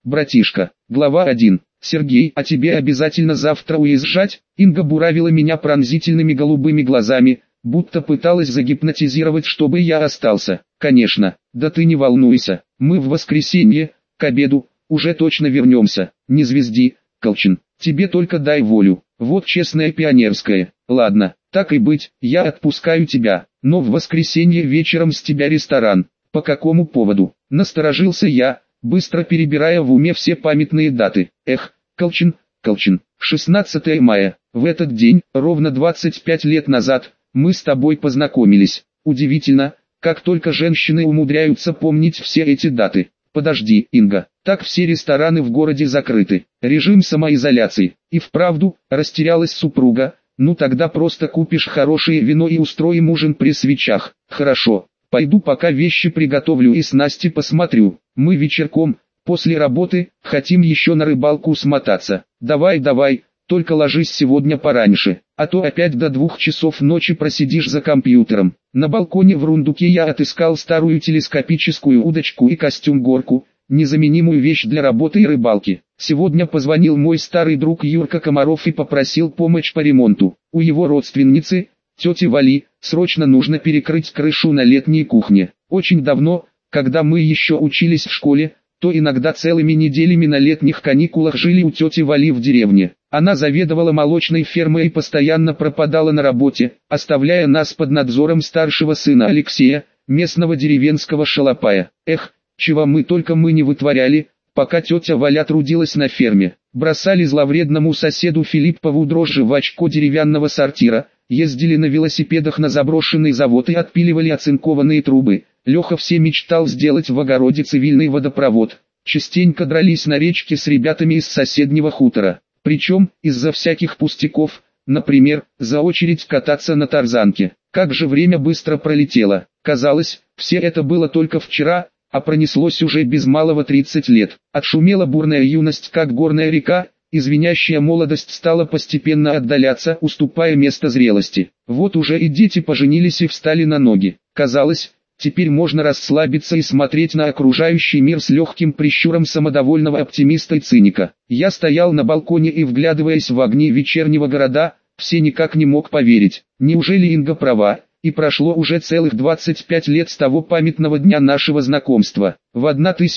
братишка. Глава 1. Сергей, а тебе обязательно завтра уезжать? Инга буравила меня пронзительными голубыми глазами, будто пыталась загипнотизировать, чтобы я остался. Конечно, да ты не волнуйся, мы в воскресенье, к обеду, уже точно вернемся. Не звезди, Колчин, тебе только дай волю. Вот честное пионерское. Ладно, так и быть, я отпускаю тебя, но в воскресенье вечером с тебя ресторан. По какому поводу? Насторожился я, быстро перебирая в уме все памятные даты. Эх, Колчин, 16 мая. В этот день, ровно 25 лет назад, мы с тобой познакомились. Удивительно, как только женщины умудряются помнить все эти даты. Подожди, Инга, так все рестораны в городе закрыты. Режим самоизоляции. И вправду, растерялась супруга. Ну тогда просто купишь хорошее вино и устроим ужин при свечах. Хорошо, пойду пока вещи приготовлю и снасти посмотрю. Мы вечерком, после работы, хотим еще на рыбалку смотаться. Давай, только ложись сегодня пораньше, а то опять до 2 часов ночи просидишь за компьютером. На балконе в рундуке я отыскал старую телескопическую удочку и костюм-горку, незаменимую вещь для работы и рыбалки. Сегодня позвонил мой старый друг Юрка Комаров и попросил помощь по ремонту. У его родственницы, тети Вали, срочно нужно перекрыть крышу на летней кухне. Очень давно, когда мы еще учились в школе, то иногда целыми неделями на летних каникулах жили у тети Вали в деревне. Она заведовала молочной фермой и постоянно пропадала на работе, оставляя нас под надзором старшего сына Алексея, местного деревенского шалопая. Эх, чего мы не вытворяли, пока тетя Валя трудилась на ферме. Бросали зловредному соседу Филиппову дрожжи в очко деревянного сортира, ездили на велосипедах на заброшенный завод и отпиливали оцинкованные трубы. Леха все мечтал сделать в огороде цивильный водопровод. Частенько дрались на речке с ребятами из соседнего хутора. Причем, из-за всяких пустяков, например, за очередь кататься на тарзанке. Как же время быстро пролетело. Казалось, все это было только вчера, а пронеслось уже без малого 30 лет. Отшумела бурная юность, как горная река, и звенящая молодость стала постепенно отдаляться, уступая место зрелости. Вот уже и дети поженились и встали на ноги. Казалось, теперь можно расслабиться и смотреть на окружающий мир с легким прищуром самодовольного оптимиста и циника. Я стоял на балконе и, вглядываясь в огни вечернего города, все никак не мог поверить. Неужели Инга права, и прошло уже целых 25 лет с того памятного дня нашего знакомства. В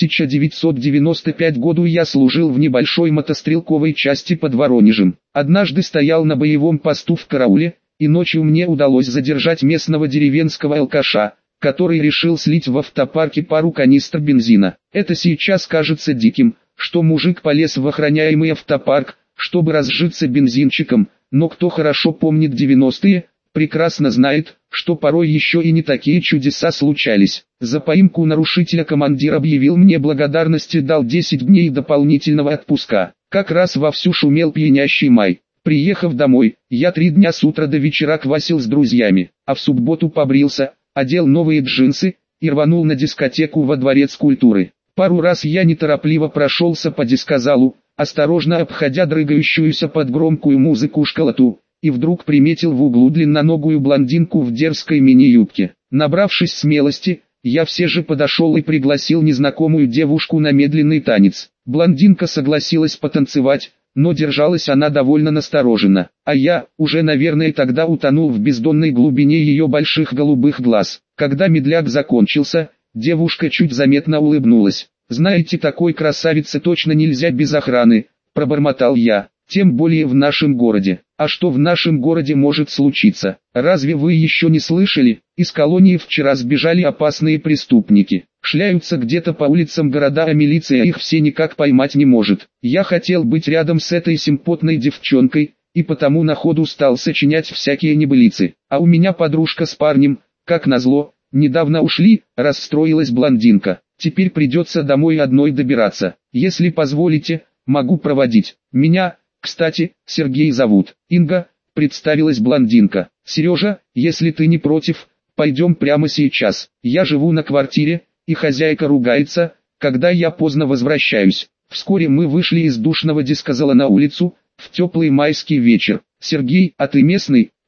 1995 году я служил в небольшой мотострелковой части под Воронежем. Однажды стоял на боевом посту в карауле, и ночью мне удалось задержать местного деревенского алкаша, который решил слить в автопарке пару канистр бензина. Это сейчас кажется диким, что мужик полез в охраняемый автопарк, чтобы разжиться бензинчиком, но кто хорошо помнит 90-е, прекрасно знает, что порой еще и не такие чудеса случались. За поимку нарушителя командир объявил мне благодарность и дал 10 дней дополнительного отпуска. Как раз вовсю шумел пьянящий май. Приехав домой, я 3 дня с утра до вечера квасил с друзьями, а в субботу побрился, одел новые джинсы и рванул на дискотеку во Дворец культуры. Пару раз я неторопливо прошелся по дискозалу, осторожно обходя дрыгающуюся под громкую музыку школоту, и вдруг приметил в углу длинноногую блондинку в дерзкой мини-юбке. Набравшись смелости, я все же подошел и пригласил незнакомую девушку на медленный танец. Блондинка согласилась потанцевать, но держалась она довольно настороженно, а я, уже наверное тогда утонул в бездонной глубине ее больших голубых глаз. Когда медляк закончился, девушка чуть заметно улыбнулась. «Знаете, такой красавице точно нельзя без охраны», – пробормотал я, – «тем более в нашем городе». А что в нашем городе может случиться? Разве вы еще не слышали? Из колонии вчера сбежали опасные преступники. Шляются где-то по улицам города, а милиция их все никак поймать не может. Я хотел быть рядом с этой симпотной девчонкой, и потому на ходу стал сочинять всякие небылицы. А у меня подружка с парнем, как назло, недавно ушли, расстроилась блондинка. Теперь придется домой одной добираться. Если позволите, могу проводить. Меня, кстати, Сергей зовут. Инга, представилась блондинка. Сережа, если ты не против, пойдем прямо сейчас. Я живу на квартире, и хозяйка ругается, когда я поздно возвращаюсь. Вскоре мы вышли из душного дискозала на улицу, в теплый майский вечер. Сергей, а ты местный?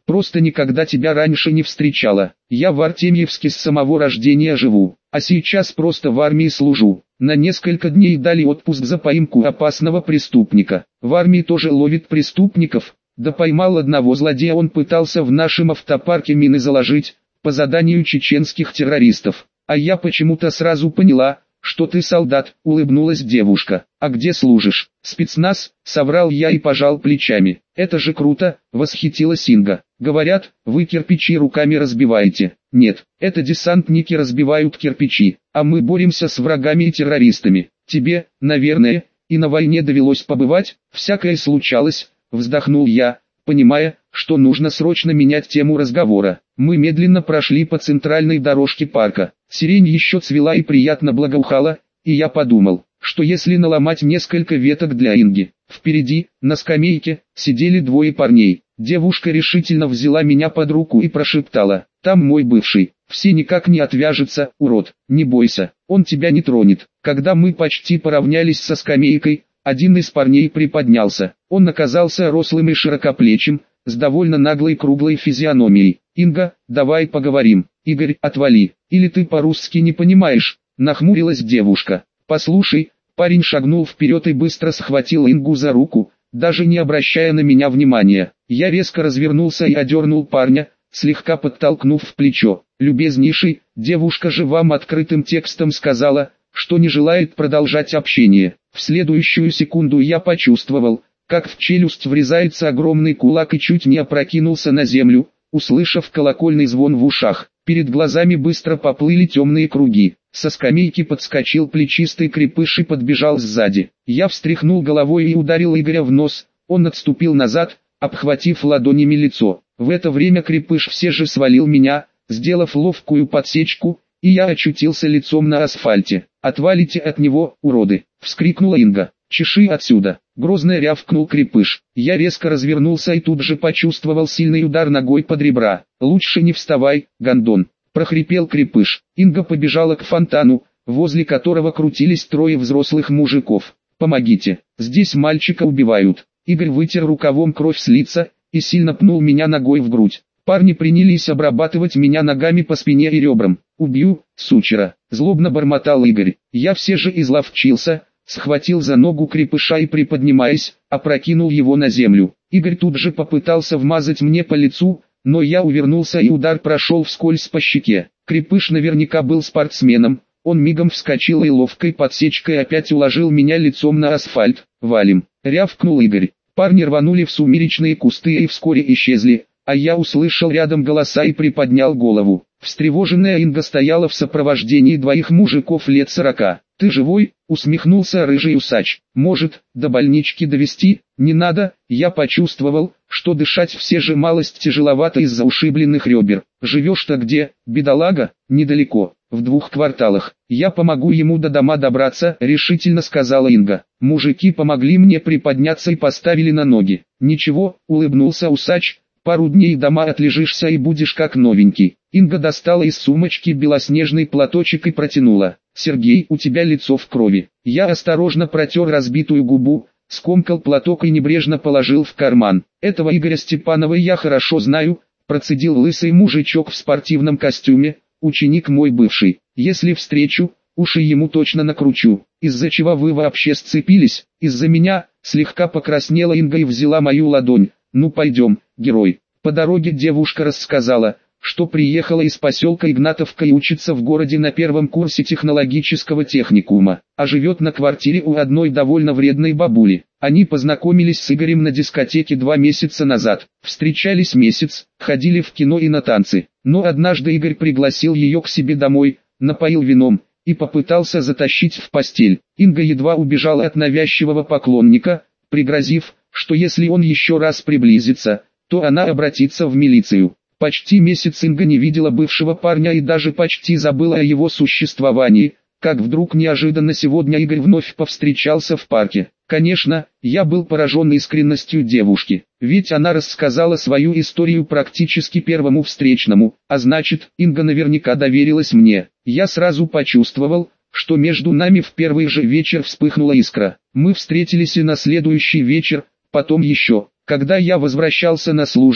Просто никогда тебя раньше не встречала. Я в Артемьевске с самого рождения живу, а сейчас просто в армии служу. На несколько дней дали отпуск за поимку опасного преступника. В армии тоже ловит преступников. Да поймал одного злодея, он пытался в нашем автопарке мины заложить, по заданию чеченских террористов. А я почему-то сразу поняла, что ты солдат, улыбнулась девушка. А где служишь? Спецназ, соврал я и пожал плечами. Это же круто, восхитилась Инга. Говорят, вы кирпичи руками разбиваете. Нет, это десантники разбивают кирпичи, а мы боремся с врагами и террористами. Тебе, наверное, и на войне довелось побывать, всякое случалось, вздохнул я, понимая, что нужно срочно менять тему разговора. Мы медленно прошли по центральной дорожке парка. Сирень еще цвела и приятно благоухала, и я подумал, что если наломать несколько веток для Инги. Впереди, на скамейке, сидели двое парней. Девушка решительно взяла меня под руку и прошептала: «Там мой бывший, все никак не отвяжется, урод, не бойся, он тебя не тронет». Когда мы почти поравнялись со скамейкой, один из парней приподнялся. Он оказался рослым и широкоплечим, с довольно наглой круглой физиономией. «Инга, давай поговорим». «Игорь, отвали, или ты по-русски не понимаешь?» Нахмурилась девушка. «Послушай». Парень шагнул вперед и быстро схватил Ингу за руку, даже не обращая на меня внимания. Я резко развернулся и одернул парня, слегка подтолкнув в плечо. «Любезнейший, девушка же вам открытым текстом сказала, что не желает продолжать общение». В следующую секунду я почувствовал, как в челюсть врезается огромный кулак и чуть не опрокинулся на землю, услышав колокольный звон в ушах. Перед глазами быстро поплыли темные круги. Со скамейки подскочил плечистый крепыш и подбежал сзади. Я встряхнул головой и ударил Игоря в нос, он отступил назад, обхватив ладонями лицо. В это время крепыш все же свалил меня, сделав ловкую подсечку, и я очутился лицом на асфальте. «Отвалите от него, уроды!» — вскрикнула Инга. «Чеши отсюда!» — грозно рявкнул крепыш. Я резко развернулся и тут же почувствовал сильный удар ногой под ребра. «Лучше не вставай, гондон!» — прохрипел крепыш. Инга побежала к фонтану, возле которого крутились трое взрослых мужиков. «Помогите, здесь мальчика убивают!» Игорь вытер рукавом кровь с лица и сильно пнул меня ногой в грудь. Парни принялись обрабатывать меня ногами по спине и ребрам. «Убью, сучера!» — злобно бормотал Игорь. Я все же изловчился, схватил за ногу крепыша и, приподнимаясь, опрокинул его на землю. Игорь тут же попытался вмазать мне по лицу, но я увернулся и удар прошел вскользь по щеке. Крепыш наверняка был спортсменом, он мигом вскочил и ловкой подсечкой опять уложил меня лицом на асфальт. «Валим!» — рявкнул Игорь. Парни рванули в сумеречные кусты и вскоре исчезли, а я услышал рядом голоса и приподнял голову. Встревоженная Инга стояла в сопровождении двоих мужиков лет 40. «Ты живой?» — усмехнулся рыжий усач. «Может, до больнички довести?» «Не надо». Я почувствовал, что дышать все же малость тяжеловато из-за ушибленных ребер. «Живешь-то где, бедолага?» «Недалеко, в 2 кварталах. Я помогу ему до дома добраться», — решительно сказала Инга. Мужики помогли мне приподняться и поставили на ноги. «Ничего», — улыбнулся усач, — «пару дней дома отлежишься и будешь как новенький». Инга достала из сумочки белоснежный платочек и протянула. «Сергей, у тебя лицо в крови». Я осторожно протер разбитую губу, скомкал платок и небрежно положил в карман. «Этого Игоря Степанова я хорошо знаю», — процедил лысый мужичок в спортивном костюме, «ученик мой бывший. Если встречу, уши ему точно накручу». «Из-за чего вы вообще сцепились?» «Из-за меня», — слегка покраснела Инга и взяла мою ладонь. «Ну пойдем, герой». По дороге девушка рассказала, что приехала из поселка Игнатовка и учится в городе на 1 курсе технологического техникума, а живет на квартире у одной довольно вредной бабули. Они познакомились с Игорем на дискотеке 2 месяца назад, встречались месяц, ходили в кино и на танцы. Но однажды Игорь пригласил ее к себе домой, напоил вином и попытался затащить в постель. Инга едва убежала от навязчивого поклонника, пригрозив, что если он еще раз приблизится, то она обратится в милицию. Почти месяц Инга не видела бывшего парня и даже почти забыла о его существовании, как вдруг неожиданно сегодня Игорь вновь повстречался в парке. Конечно, я был поражен искренностью девушки, ведь она рассказала свою историю практически первому встречному, а значит, Инга наверняка доверилась мне. Я сразу почувствовал, что между нами в первый же вечер вспыхнула искра. Мы встретились и на следующий вечер, потом еще. Когда я возвращался на службу,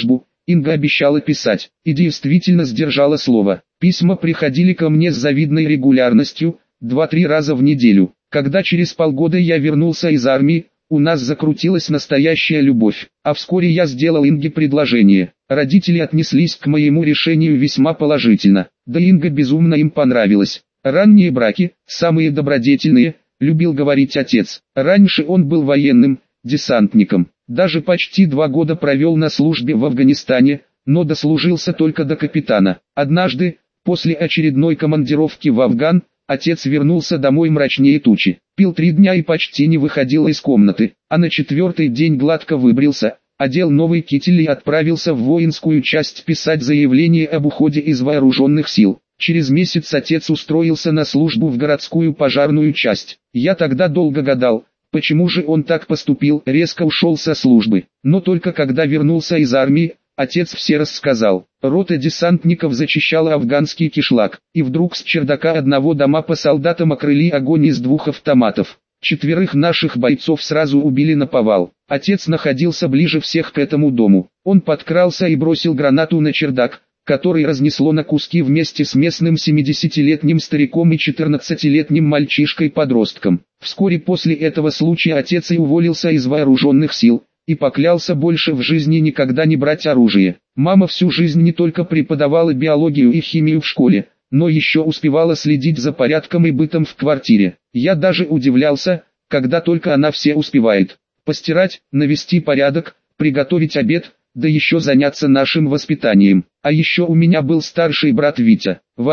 Инга обещала писать, и действительно сдержала слово. Письма приходили ко мне с завидной регулярностью, 2-3 раза в неделю. Когда через полгода я вернулся из армии, у нас закрутилась настоящая любовь, а вскоре я сделал Инге предложение. Родители отнеслись к моему решению весьма положительно, да Инга безумно им понравилась. Ранние браки, самые добродетельные, любил говорить отец. Раньше он был военным, десантником, даже почти 2 года провел на службе в Афганистане, но дослужился только до капитана. Однажды, после очередной командировки в Афган, отец вернулся домой мрачнее тучи, пил 3 дня и почти не выходил из комнаты, а на 4-й день гладко выбрился, одел новый китель и отправился в воинскую часть писать заявление об уходе из вооруженных сил. Через месяц отец устроился на службу в городскую пожарную часть. Я тогда долго гадал, почему же он так поступил, резко ушел со службы. Но только когда вернулся из армии, отец все рассказал. Рота десантников зачищала афганский кишлак, и вдруг с чердака одного дома по солдатам окрыли огонь из 2 автоматов. 4 наших бойцов сразу убили наповал. Отец находился ближе всех к этому дому. Он подкрался и бросил гранату на чердак, который разнесло на куски вместе с местным 70-летним стариком и 14-летним мальчишкой-подростком. Вскоре после этого случая отец и уволился из вооруженных сил, и поклялся больше в жизни никогда не брать оружие. Мама всю жизнь не только преподавала биологию и химию в школе, но еще успевала следить за порядком и бытом в квартире. Я даже удивлялся, когда только она все успевает. Постирать, навести порядок, приготовить обед, да еще заняться нашим воспитанием. А еще у меня был старший брат Витя. В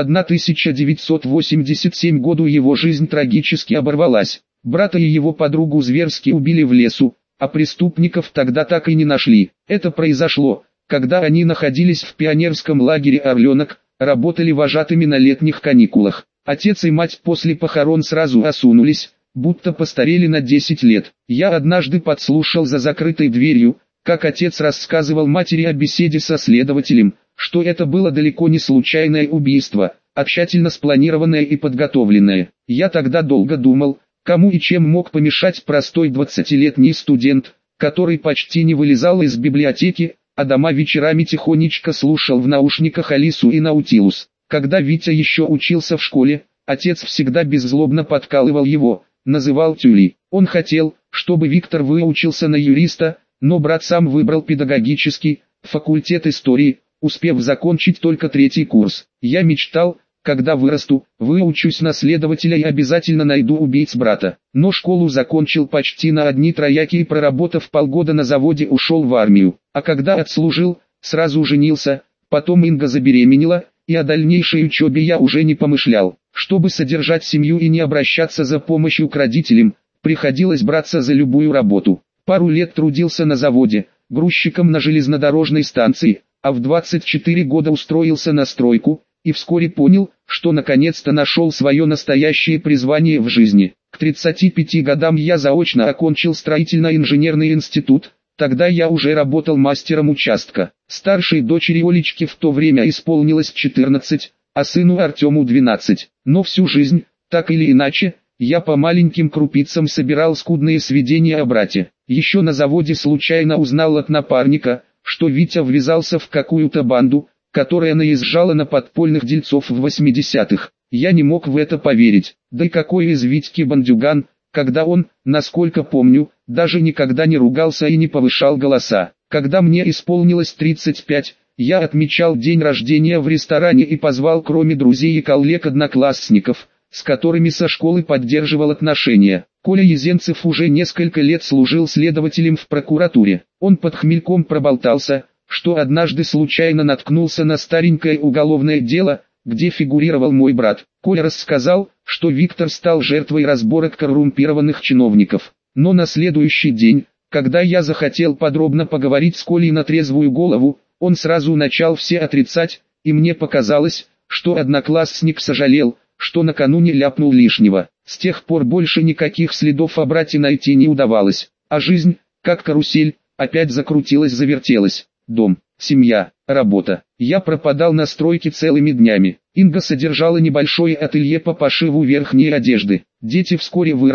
1987 году его жизнь трагически оборвалась. Брата и его подругу зверски убили в лесу, а преступников тогда так и не нашли. Это произошло, когда они находились в пионерском лагере «Орленок», работали вожатыми на летних каникулах. Отец и мать после похорон сразу осунулись, будто постарели на 10 лет. Я однажды подслушал за закрытой дверью, как отец рассказывал матери о беседе со следователем, что это было далеко не случайное убийство, а тщательно спланированное и подготовленное. Я тогда долго думал, кому и чем мог помешать простой 20-летний студент, который почти не вылезал из библиотеки, а дома вечерами тихонечко слушал в наушниках Алису и Наутилус. Когда Витя еще учился в школе, отец всегда беззлобно подкалывал его, называл тюлей. Он хотел, чтобы Виктор выучился на юриста, но брат сам выбрал педагогический, факультет истории, успев закончить только 3-й курс. Я мечтал, когда вырасту, выучусь на следователя и обязательно найду убийц брата. Но школу закончил почти на одни трояки и, проработав полгода на заводе, ушел в армию. А когда отслужил, сразу женился, потом Инга забеременела, и о дальнейшей учебе я уже не помышлял. Чтобы содержать семью и не обращаться за помощью к родителям, приходилось браться за любую работу. Пару лет трудился на заводе, грузчиком на железнодорожной станции, а в 24 года устроился на стройку, и вскоре понял, что наконец-то нашел свое настоящее призвание в жизни. К 35 годам я заочно окончил строительно-инженерный институт, тогда я уже работал мастером участка. Старшей дочери Олечке в то время исполнилось 14, а сыну Артему 12. Но всю жизнь, так или иначе, я по маленьким крупицам собирал скудные сведения о брате. Еще на заводе случайно узнал от напарника, что Витя ввязался в какую-то банду, которая наезжала на подпольных дельцов в 80-х. Я не мог в это поверить. Да и какой из Витьки бандюган, когда он, насколько помню, даже никогда не ругался и не повышал голоса. Когда мне исполнилось 35, я отмечал день рождения в ресторане и позвал кроме друзей и коллег-одноклассников, с которыми со школы поддерживал отношения. Коля Езенцев уже несколько лет служил следователем в прокуратуре. Он под хмельком проболтался, что однажды случайно наткнулся на старенькое уголовное дело, где фигурировал мой брат. Коля рассказал, что Виктор стал жертвой разборок коррумпированных чиновников. Но на следующий день, когда я захотел подробно поговорить с Колей на трезвую голову, он сразу начал все отрицать, и мне показалось, что одноклассник сожалел, что накануне ляпнул лишнего. С тех пор больше никаких следов о брате найти не удавалось, а жизнь, как карусель, опять закрутилась-завертелась. Дом, семья, работа. Я пропадал на стройке целыми днями. Инга содержала небольшое ателье по пошиву верхней одежды. Дети вскоре выросли,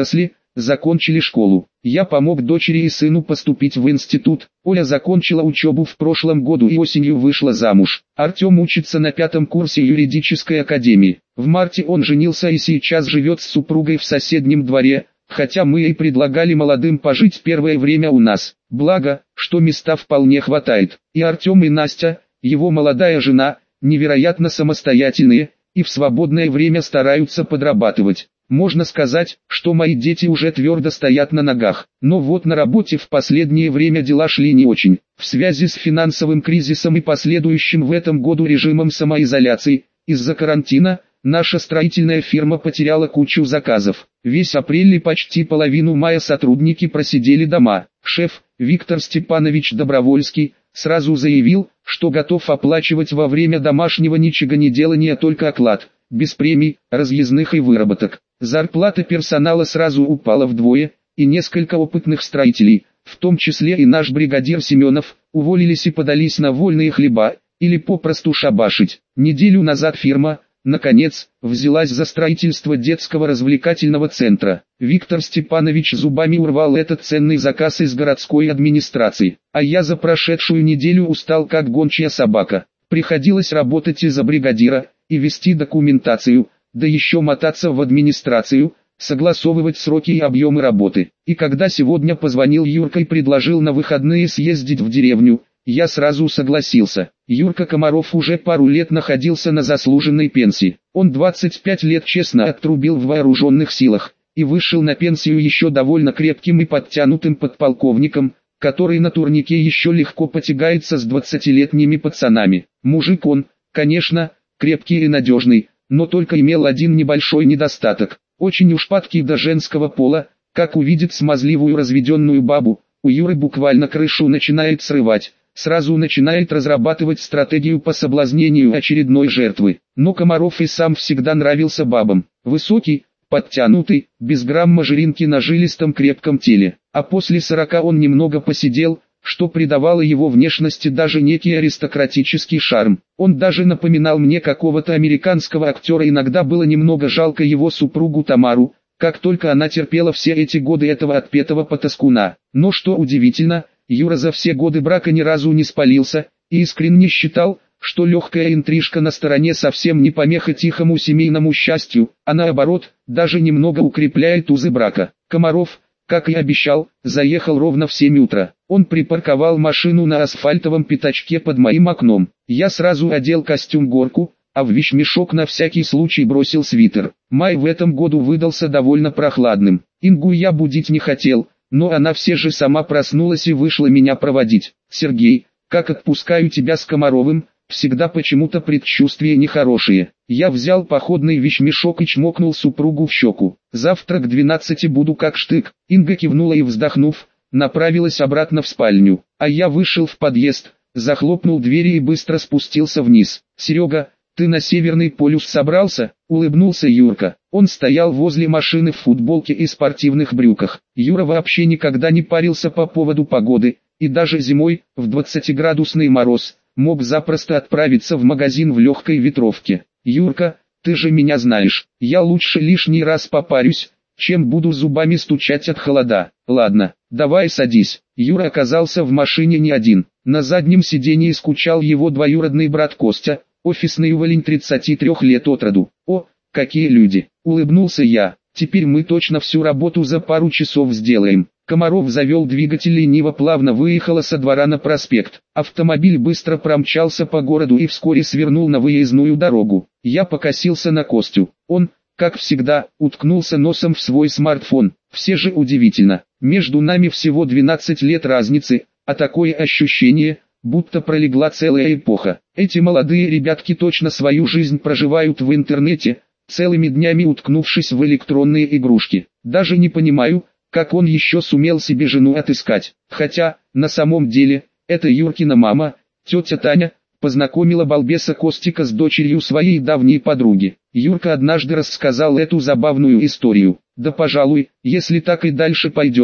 закончили школу. Я помог дочери и сыну поступить в институт. Оля закончила учебу в прошлом году и осенью вышла замуж. Артем учится на 5-м курсе юридической академии. В марте он женился и сейчас живет с супругой в соседнем дворе, хотя мы и предлагали молодым пожить первое время у нас. Благо, что места вполне хватает. И Артем, и Настя, его молодая жена, невероятно самостоятельные, и в свободное время стараются подрабатывать. Можно сказать, что мои дети уже твердо стоят на ногах. Но вот на работе в последнее время дела шли не очень. В связи с финансовым кризисом и последующим в этом году режимом самоизоляции, из-за карантина, наша строительная фирма потеряла кучу заказов. Весь апрель и почти половину мая сотрудники просидели дома. Шеф, Виктор Степанович Добровольский, сразу заявил, что готов оплачивать во время домашнего ничегонеделания только оклад, без премий, разъездных и выработок. Зарплата персонала сразу упала вдвое, и несколько опытных строителей, в том числе и наш бригадир Семенов, уволились и подались на вольные хлеба, или попросту шабашить. Неделю назад фирма, наконец, взялась за строительство детского развлекательного центра. Виктор Степанович зубами урвал этот ценный заказ из городской администрации. А я за прошедшую неделю устал как гончая собака. Приходилось работать из-за бригадира, и вести документацию, да еще мотаться в администрацию, согласовывать сроки и объемы работы. И когда сегодня позвонил Юрка и предложил на выходные съездить в деревню, я сразу согласился. Юрка Комаров уже пару лет находился на заслуженной пенсии. Он 25 лет честно отрубил в вооруженных силах, и вышел на пенсию еще довольно крепким и подтянутым подполковником, который на турнике еще легко потягается с 20-летними пацанами. Мужик он, конечно, крепкий и надежный, но только имел один небольшой недостаток. Очень уж падкий до женского пола, как увидит смазливую разведенную бабу, у Юры буквально крышу начинает срывать. Сразу начинает разрабатывать стратегию по соблазнению очередной жертвы. Но Комаров и сам всегда нравился бабам. Высокий, подтянутый, без грамма жиринки на жилистом крепком теле. А после 40 он немного посидел, что придавало его внешности даже некий аристократический шарм. Он даже напоминал мне какого-то американского актера, иногда было немного жалко его супругу Тамару, как только она терпела все эти годы этого отпетого потаскуна. Но что удивительно, Юра за все годы брака ни разу не спалился, и искренне считал, что легкая интрижка на стороне совсем не помеха тихому семейному счастью, а наоборот, даже немного укрепляет узы брака. Комаров, как и обещал, заехал ровно в 7 утра. Он припарковал машину на асфальтовом пятачке под моим окном. Я сразу одел костюм-горку, а в вещмешок на всякий случай бросил свитер. Май в этом году выдался довольно прохладным. Ингу я будить не хотел, но она все же сама проснулась и вышла меня проводить. «Сергей, как отпускаю тебя с Комаровым, всегда почему-то предчувствия нехорошие». Я взял походный вещмешок и чмокнул супругу в щеку. «Завтра к 12 буду как штык». Инга кивнула и, вздохнув, направилась обратно в спальню. А я вышел в подъезд, захлопнул двери и быстро спустился вниз. «Серега, ты на Северный полюс собрался?» — улыбнулся Юрка. Он стоял возле машины в футболке и спортивных брюках. Юра вообще никогда не парился по поводу погоды, и даже зимой, в 20-градусный мороз, мог запросто отправиться в магазин в легкой ветровке. «Юрка, ты же меня знаешь, я лучше лишний раз попарюсь, чем буду зубами стучать от холода. Ладно, давай садись». Юра оказался в машине не один. На заднем сиденье скучал его двоюродный брат Костя, офисный уволень 33 лет от роду. «О, какие люди!» — улыбнулся я. «Теперь мы точно всю работу за пару часов сделаем». Комаров завел двигатель и лениво плавно выехала со двора на проспект. Автомобиль быстро промчался по городу и вскоре свернул на выездную дорогу. Я покосился на Костю. Он, как всегда, уткнулся носом в свой смартфон. Все же удивительно. Между нами всего 12 лет разницы, а такое ощущение, будто пролегла целая эпоха. Эти молодые ребятки точно свою жизнь проживают в интернете, целыми днями уткнувшись в электронные игрушки. Даже не понимаю, как он еще сумел себе жену отыскать. Хотя, на самом деле, это Юркина мама, тетя Таня, познакомила балбеса Костика с дочерью своей давней подруги. Юрка однажды рассказал эту забавную историю. Да пожалуй, если так и дальше пойдет,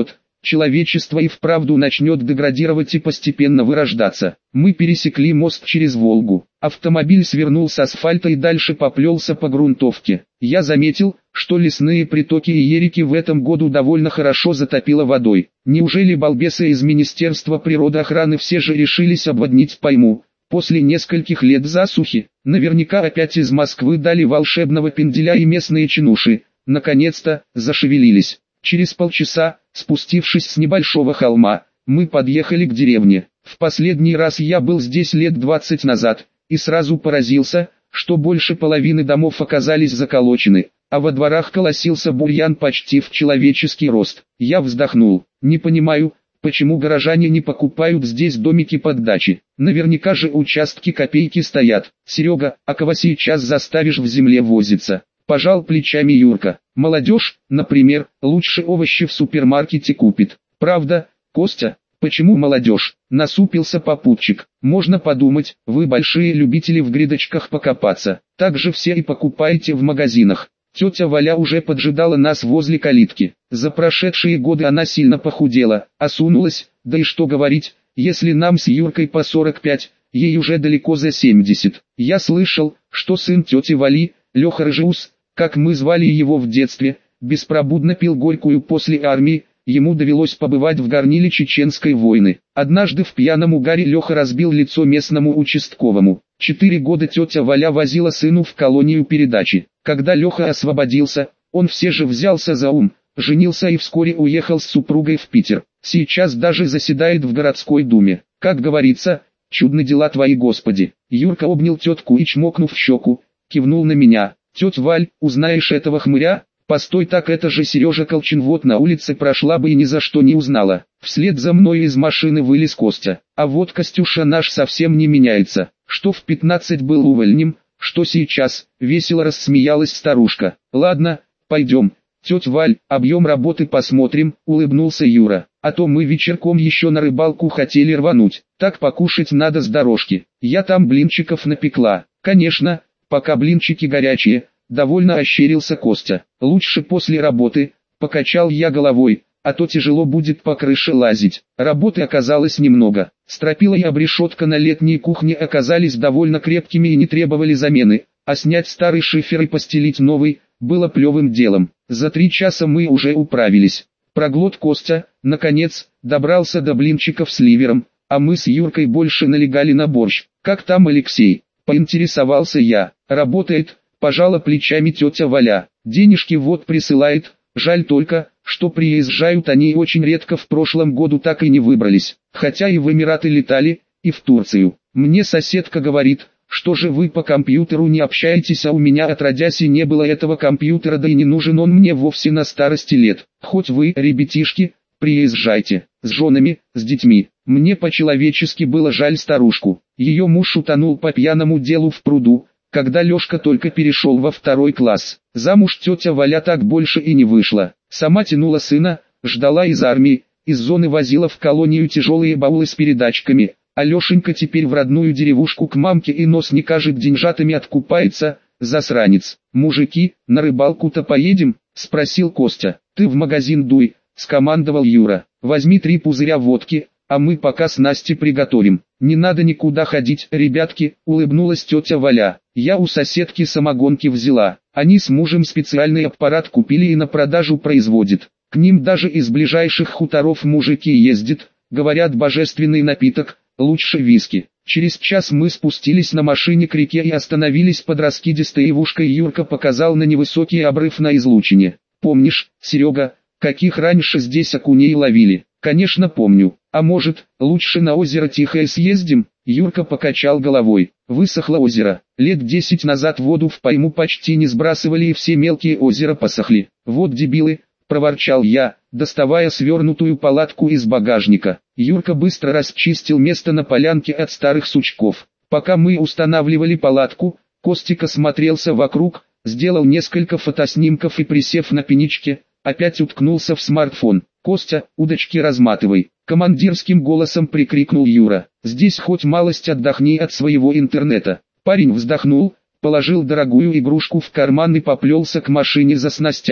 человечество и вправду начнет деградировать и постепенно вырождаться. Мы пересекли мост через Волгу. Автомобиль свернул с асфальта и дальше поплелся по грунтовке. Я заметил, что лесные притоки и ерики в этом году довольно хорошо затопило водой. Неужели балбесы из Министерства природоохраны все же решились обводнить пойму? После нескольких лет засухи, наверняка опять из Москвы дали волшебного пенделя, и местные чинуши, наконец-то, зашевелились. Через полчаса, спустившись с небольшого холма, мы подъехали к деревне. В последний раз я был здесь лет 20 назад, и сразу поразился, что больше половины домов оказались заколочены, а во дворах колосился бурьян почти в человеческий рост. Я вздохнул. Не понимаю, почему горожане не покупают здесь домики под дачи. Наверняка же участки копейки стоят. Серега, а кого сейчас заставишь в земле возиться? Пожал плечами Юрка. Молодежь, например, лучше овощи в супермаркете купит. Правда, Костя? Почему молодежь? Насупился попутчик. Можно подумать, вы большие любители в грядочках покопаться. Так же все и покупаете в магазинах. Тетя Валя уже поджидала нас возле калитки. За прошедшие годы она сильно похудела, осунулась, да и что говорить, если нам с Юркой по 45, ей уже далеко за 70. Я слышал, что сын тети Вали, Леха Рыжеус, как мы звали его в детстве, беспробудно пил горькую после армии. Ему довелось побывать в горниле чеченской войны. Однажды в пьяном угаре Леха разбил лицо местному участковому. 4 года тетя Валя возила сыну в колонию передачи. Когда Леха освободился, он все же взялся за ум, женился и вскоре уехал с супругой в Питер. Сейчас даже заседает в городской думе. Как говорится, чудны дела твои, Господи. Юрка обнял тетку и, чмокнув в щеку, кивнул на меня. Тетя Валь, узнаешь этого хмыря? Постой, так это же Сережа Колчин, вот на улице прошла бы и ни за что не узнала. Вслед за мной из машины вылез Костя. А вот Костюша наш совсем не меняется. Что в 15 был увольнем, что сейчас, весело рассмеялась старушка. Ладно, пойдем. Тетя Валь, объем работы посмотрим, улыбнулся Юра. А то мы вечерком еще на рыбалку хотели рвануть. Так покушать надо с дорожки. Я там блинчиков напекла. Конечно, пока блинчики горячие. Довольно ощерился Костя. Лучше после работы, покачал я головой, а то тяжело будет по крыше лазить. Работы оказалось немного. Стропила и обрешетка на летней кухне оказались довольно крепкими и не требовали замены, а снять старый шифер и постелить новый, было плевым делом. За 3 часа мы уже управились. Проглот Костя, наконец, добрался до блинчиков с ливером, а мы с Юркой больше налегали на борщ. Как там Алексей? Поинтересовался я. Работает. Пожала плечами тетя Валя. Денежки вот присылает, жаль только, что приезжают они очень редко, в прошлом году так и не выбрались. Хотя и в Эмираты летали, и в Турцию. Мне соседка говорит, что же вы по компьютеру не общаетесь, а у меня отродясь и не было этого компьютера, да и не нужен он мне вовсе на старости лет. Хоть вы, ребятишки, приезжайте, с женами, с детьми. Мне по-человечески было жаль старушку. Ее муж утонул по пьяному делу в пруду, когда Лешка только перешел во 2 класс. Замуж тетя Валя так больше и не вышла. Сама тянула сына, ждала из армии, из зоны возила в колонию тяжелые баулы с передатчиками, а Лешенька теперь в родную деревушку к мамке и нос не кажет, деньжатами откупается, засранец. «Мужики, на рыбалку-то поедем?» – спросил Костя. «Ты в магазин дуй», – скомандовал Юра. «Возьми 3 пузыря водки, а мы пока с Настей приготовим». «Не надо никуда ходить, ребятки», – улыбнулась тетя Валя. «Я у соседки самогонки взяла. Они с мужем специальный аппарат купили и на продажу производят. К ним даже из ближайших хуторов мужики ездят, говорят, божественный напиток, лучше виски». Через час мы спустились на машине к реке и остановились под раскидистой ивушкой. Юрка показал на невысокий обрыв на излучине. «Помнишь, Серега, каких раньше здесь окуней ловили?» «Конечно помню. А может, лучше на озеро Тихое съездим?» Юрка покачал головой. Высохло озеро. Лет 10 назад воду в пойму почти не сбрасывали и все мелкие озера посохли. «Вот дебилы», – проворчал я, доставая свернутую палатку из багажника. Юрка быстро расчистил место на полянке от старых сучков. Пока мы устанавливали палатку, Костик смотрелся вокруг, сделал несколько фотоснимков и, присев на пенечке, опять уткнулся в смартфон. «Костя, удочки разматывай», — командирским голосом прикрикнул Юра. «Здесь хоть малость отдохни от своего интернета». Парень вздохнул, положил дорогую игрушку в карман и поплелся к машине за снастями.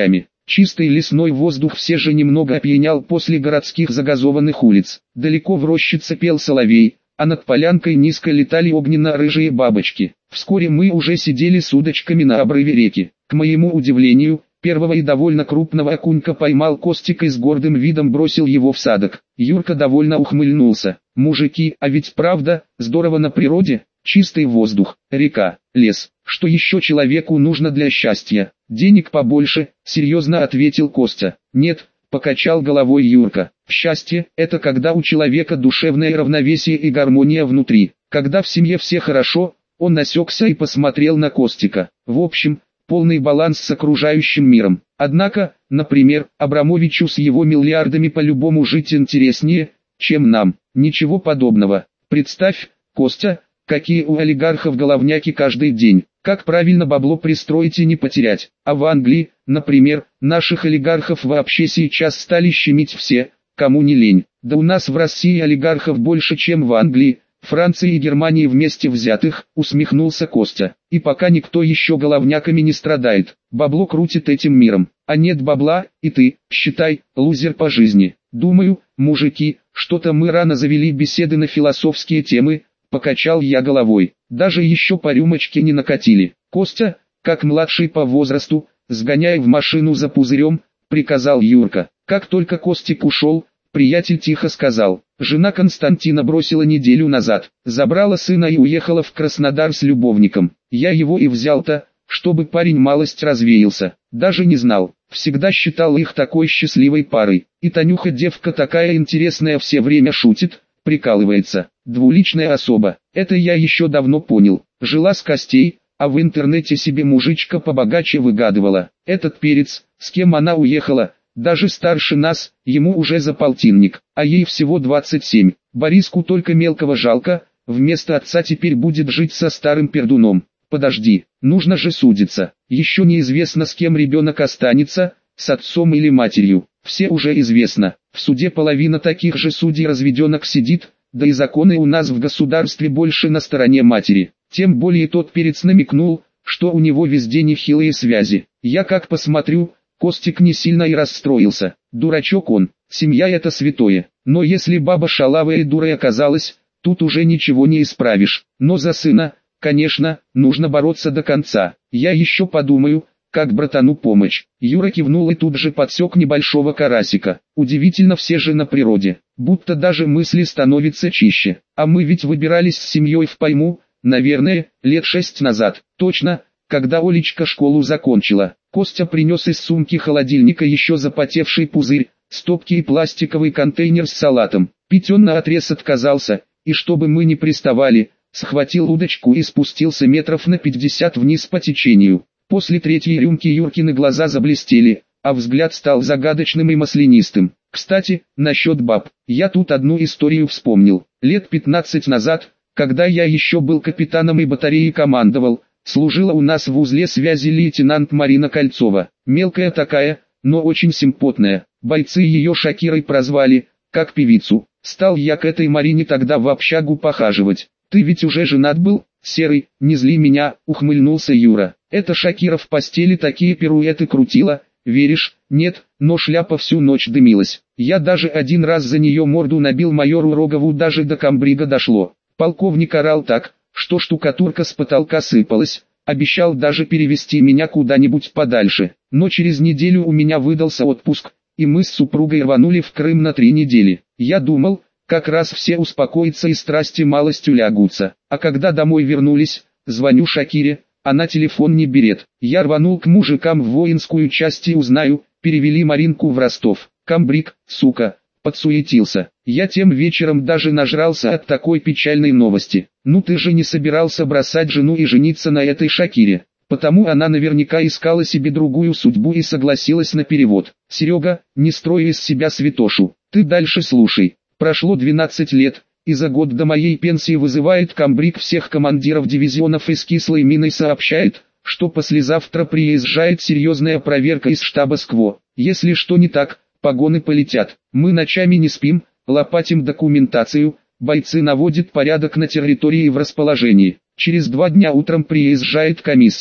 Чистый лесной воздух все же немного опьянял после городских загазованных улиц. Далеко в рощице пел соловей, а над полянкой низко летали огненно-рыжие бабочки. Вскоре мы уже сидели с удочками на обрыве реки. К моему удивлению, первого и довольно крупного окунька поймал Костик и с гордым видом бросил его в садок. Юрка довольно ухмыльнулся. «Мужики, а ведь правда, здорово на природе, чистый воздух, река, лес. Что еще человеку нужно для счастья? Денег побольше», — серьезно ответил Костя. «Нет», — покачал головой Юрка. «Счастье — это когда у человека душевное равновесие и гармония внутри. Когда в семье все хорошо». Он насекся и посмотрел на Костика. «В общем, полный баланс с окружающим миром. Однако, например, Абрамовичу с его миллиардами по-любому жить интереснее, чем нам. Ничего подобного. Представь, Костя, какие у олигархов головняки каждый день. Как правильно бабло пристроить и не потерять. А в Англии, например, наших олигархов вообще сейчас стали щемить все, кому не лень. Да у нас в России олигархов больше, чем в Англии, Франции и Германии вместе взятых», — усмехнулся Костя. «И пока никто еще головняками не страдает, бабло крутит этим миром. А нет бабла, и ты, считай, лузер по жизни. Думаю, мужики, что-то мы рано завели беседы на философские темы», — покачал я головой. «Даже еще по рюмочке не накатили». Костя, как младший по возрасту, сгоняя в машину за пузырем, приказал Юрка. Как только Костик ушел, приятель тихо сказал: «Жена Константина бросила неделю назад, забрала сына и уехала в Краснодар с любовником. Я его и взял-то, чтобы парень малость развеялся. Даже не знал, всегда считал их такой счастливой парой. И Танюха девка такая интересная, все время шутит, прикалывается. Двуличная особа, это я еще давно понял. Жила с Костей, а в интернете себе мужичка побогаче выгадывала. Этот перец, с кем она уехала, даже старше нас, ему уже за полтинник, а ей всего 27. Бориску только мелкого жалко, вместо отца теперь будет жить со старым пердуном. Подожди, нужно же судиться. Еще неизвестно, с кем ребенок останется, с отцом или матерью. Все уже известно, в суде половина таких же судей разведенок сидит, да и законы у нас в государстве больше на стороне матери. Тем более тот перец намекнул, что у него везде нехилые связи. Я как посмотрю, Костик не сильно и расстроился. Дурачок он, семья это святое. Но если баба шалавая и дурой оказалась, тут уже ничего не исправишь. Но за сына, конечно, нужно бороться до конца. Я еще подумаю, как братану помочь». Юра кивнул и тут же подсек небольшого карасика. Удивительно, все же на природе. Будто даже мысли становятся чище. А мы ведь выбирались с семьей в Пайму, наверное, лет 6 назад. Точно, когда Олечка школу закончила. Костя принес из сумки холодильника еще запотевший пузырь, стопки и пластиковый контейнер с салатом. Пить он наотрез отказался, и чтобы мы не приставали, схватил удочку и спустился метров на 50 вниз по течению. После третьей рюмки Юркины глаза заблестели, а взгляд стал загадочным и маслянистым. Кстати, насчет баб, я тут одну историю вспомнил. Лет 15 назад, когда я еще был капитаном и батареей командовал, служила у нас в узле связи лейтенант Марина Кольцова. Мелкая такая, но очень симпотная. Бойцы ее Шакирой прозвали, как певицу. Стал я к этой Марине тогда в общагу похаживать. «Ты ведь уже женат был, Серый, не зли меня», — ухмыльнулся Юра. «Эта Шакира в постели такие пируэты крутила, веришь?» «Нет, но шляпа всю ночь дымилась. Я даже один раз за нее морду набил майору Рогову, даже до комбрига дошло. Полковник орал так, что штукатурка с потолка сыпалась, обещал даже перевести меня куда-нибудь подальше. Но через неделю у меня выдался отпуск, и мы с супругой рванули в Крым на 3 недели. Я думал, как раз все успокоятся и страсти малость улягутся. А когда домой вернулись, звоню Шакире, она телефон не берет. Я рванул к мужикам в воинскую часть и узнаю, перевели Маринку в Ростов. Комбриг, сука, подсуетился. Я тем вечером даже нажрался от такой печальной новости. Ну ты же не собирался бросать жену и жениться на этой Шакире. Потому она наверняка искала себе другую судьбу и согласилась на перевод. Серега, не строй из себя святошу. Ты дальше слушай. Прошло 12 лет, и за год до моей пенсии вызывает комбриг всех командиров дивизионов и с кислой миной сообщает, что послезавтра приезжает серьезная проверка из штаба СКВО. Если что не так, погоны полетят. Мы ночами не спим, лопатим документацию, бойцы наводят порядок на территории и в расположении. Через 2 дня утром приезжает комиссия.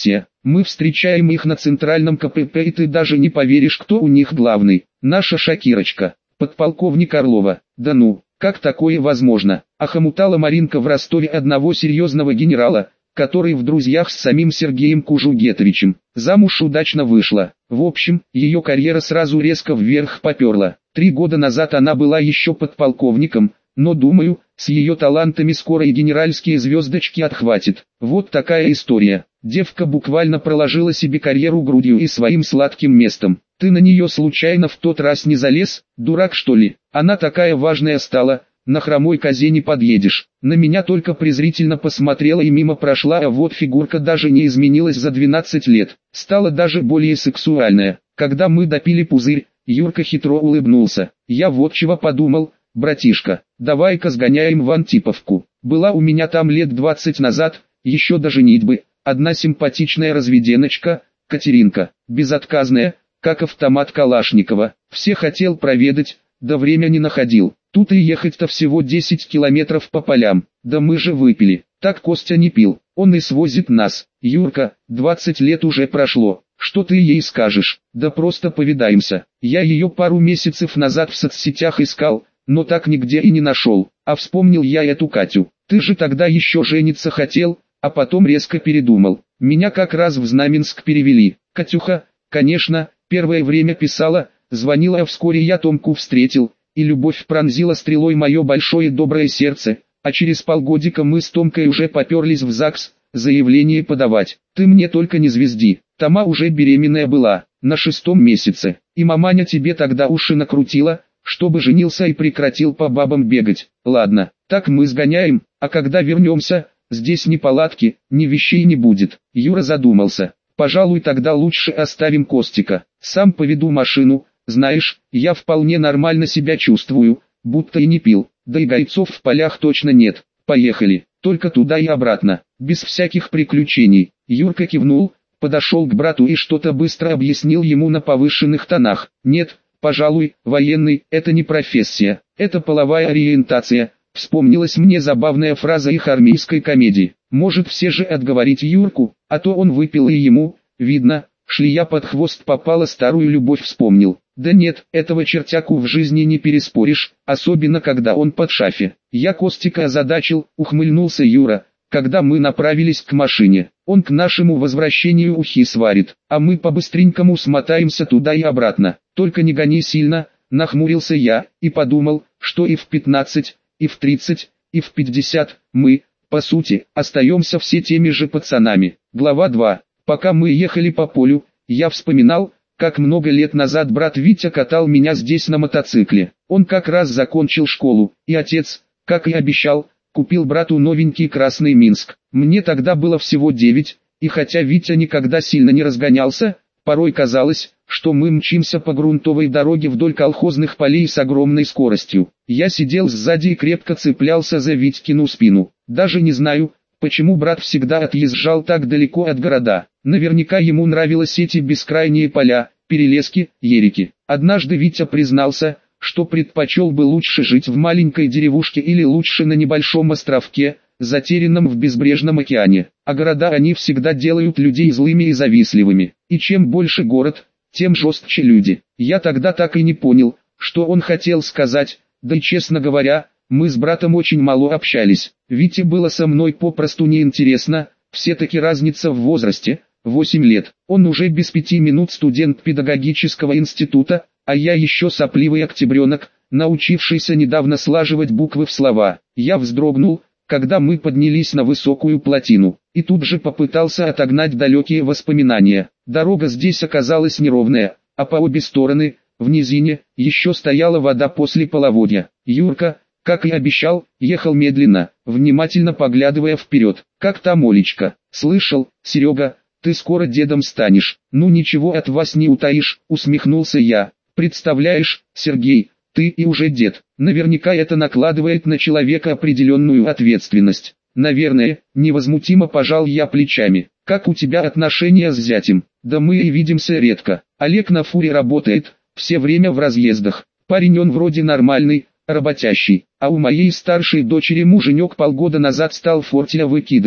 Мы встречаем их на центральном КПП, и ты даже не поверишь, кто у них главный. Наша Шакирочка, подполковник Орлова. Да ну, как такое возможно? Охомутала Маринка в Ростове одного серьезного генерала, который в друзьях с самим Сергеем Кужугетовичем. Замуж удачно вышла. В общем, ее карьера сразу резко вверх поперла. 3 года назад она была еще подполковником, но думаю, с ее талантами скоро и генеральские звездочки отхватит. Вот такая история. Девка буквально проложила себе карьеру грудью и своим сладким местом. Ты на нее случайно в тот раз не залез, дурак что ли? Она такая важная стала, на хромой козе не подъедешь. На меня только презрительно посмотрела и мимо прошла, а вот фигурка даже не изменилась за 12 лет. Стала даже более сексуальная. Когда мы допили пузырь, Юрка хитро улыбнулся. Я вот чего подумал, братишка, давай-ка сгоняем в Антиповку. Была у меня там лет 20 назад, еще до женитьбы, одна симпатичная разведеночка, Катеринка, безотказная, как автомат Калашникова. Все хотел проведать, да время не находил. Тут и ехать-то всего 10 километров по полям. Да мы же выпили. Так Костя не пил, он и свозит нас. Юрка, 20 лет уже прошло. Что ты ей скажешь? Да просто повидаемся. Я ее пару месяцев назад в соцсетях искал, но так нигде и не нашел. А вспомнил я эту Катю. Ты же тогда еще жениться хотел, а потом резко передумал. Меня как раз в Знаменск перевели. Катюха, конечно, первое время писала, звонила, а вскоре я Томку встретил, и любовь пронзила стрелой мое большое доброе сердце, а через полгодика мы с Томкой уже поперлись в ЗАГС, заявление подавать. Ты мне только не звезди, Тома уже беременная была, на 6-м месяце, и маманя тебе тогда уши накрутила, чтобы женился и прекратил по бабам бегать. Ладно, так мы сгоняем, а когда вернемся, здесь ни палатки, ни вещей не будет. Юра задумался. Пожалуй, тогда лучше оставим Костика. Сам поведу машину. Знаешь, я вполне нормально себя чувствую, будто и не пил. Да и гайцов в полях точно нет. Поехали, только туда и обратно, без всяких приключений. Юрка кивнул, подошел к брату и что-то быстро объяснил ему на повышенных тонах. Нет, пожалуй, военный – это не профессия, это половая ориентация. Вспомнилась мне забавная фраза их армейской комедии. Может все же отговорить Юрку, а то он выпил и ему, видно, шлея под хвост попала, старую любовь вспомнил. Да нет, этого чертяку в жизни не переспоришь, особенно когда он под шафе. Я Костика озадачил, ухмыльнулся Юра, когда мы направились к машине. Он к нашему возвращению ухи сварит, а мы по-быстренькому смотаемся туда и обратно. Только не гони сильно, нахмурился я, и подумал, что и в 15, и в 30, и в 50, мы, по сути, остаемся все теми же пацанами. Глава 2. Пока мы ехали по полю, я вспоминал, как много лет назад брат Витя катал меня здесь на мотоцикле. Он как раз закончил школу, и отец, как и обещал, купил брату новенький красный Минск. Мне тогда было всего 9, и хотя Витя никогда сильно не разгонялся, порой казалось, что мы мчимся по грунтовой дороге вдоль колхозных полей с огромной скоростью. Я сидел сзади и крепко цеплялся за Витькину спину. Даже не знаю, почему брат всегда отъезжал так далеко от города. Наверняка ему нравились эти бескрайние поля, перелески, ерики. Однажды Витя признался, что предпочел бы лучше жить в маленькой деревушке или лучше на небольшом островке, затерянном в безбрежном океане. А города они всегда делают людей злыми и завистливыми. И чем больше город, тем жестче люди. Я тогда так и не понял, что он хотел сказать, да и честно говоря, мы с братом очень мало общались. Вите было со мной попросту неинтересно, все-таки разница в возрасте, 8 лет. Он уже без 5 минут студент педагогического института, а я еще сопливый октябренок, научившийся недавно слаживать буквы в слова. Я вздрогнул, когда мы поднялись на высокую плотину, и тут же попытался отогнать далекие воспоминания. Дорога здесь оказалась неровная, а по обе стороны, в низине, еще стояла вода после половодья. Юрка, как и обещал, ехал медленно, внимательно поглядывая вперед. «Как там Олечка?» «Слышал, Серега, ты скоро дедом станешь. Ну ничего от вас не утаишь», усмехнулся я. «Представляешь, Сергей, ты и уже дед. Наверняка это накладывает на человека определенную ответственность». «Наверное», невозмутимо пожал я плечами. «Как у тебя отношения с зятем?» «Да мы и видимся редко. Олег на фуре работает, все время в разъездах. Парень он вроде нормальный, работящий, а у моей старшей дочери муженек полгода назад стал фортеля выкидывать.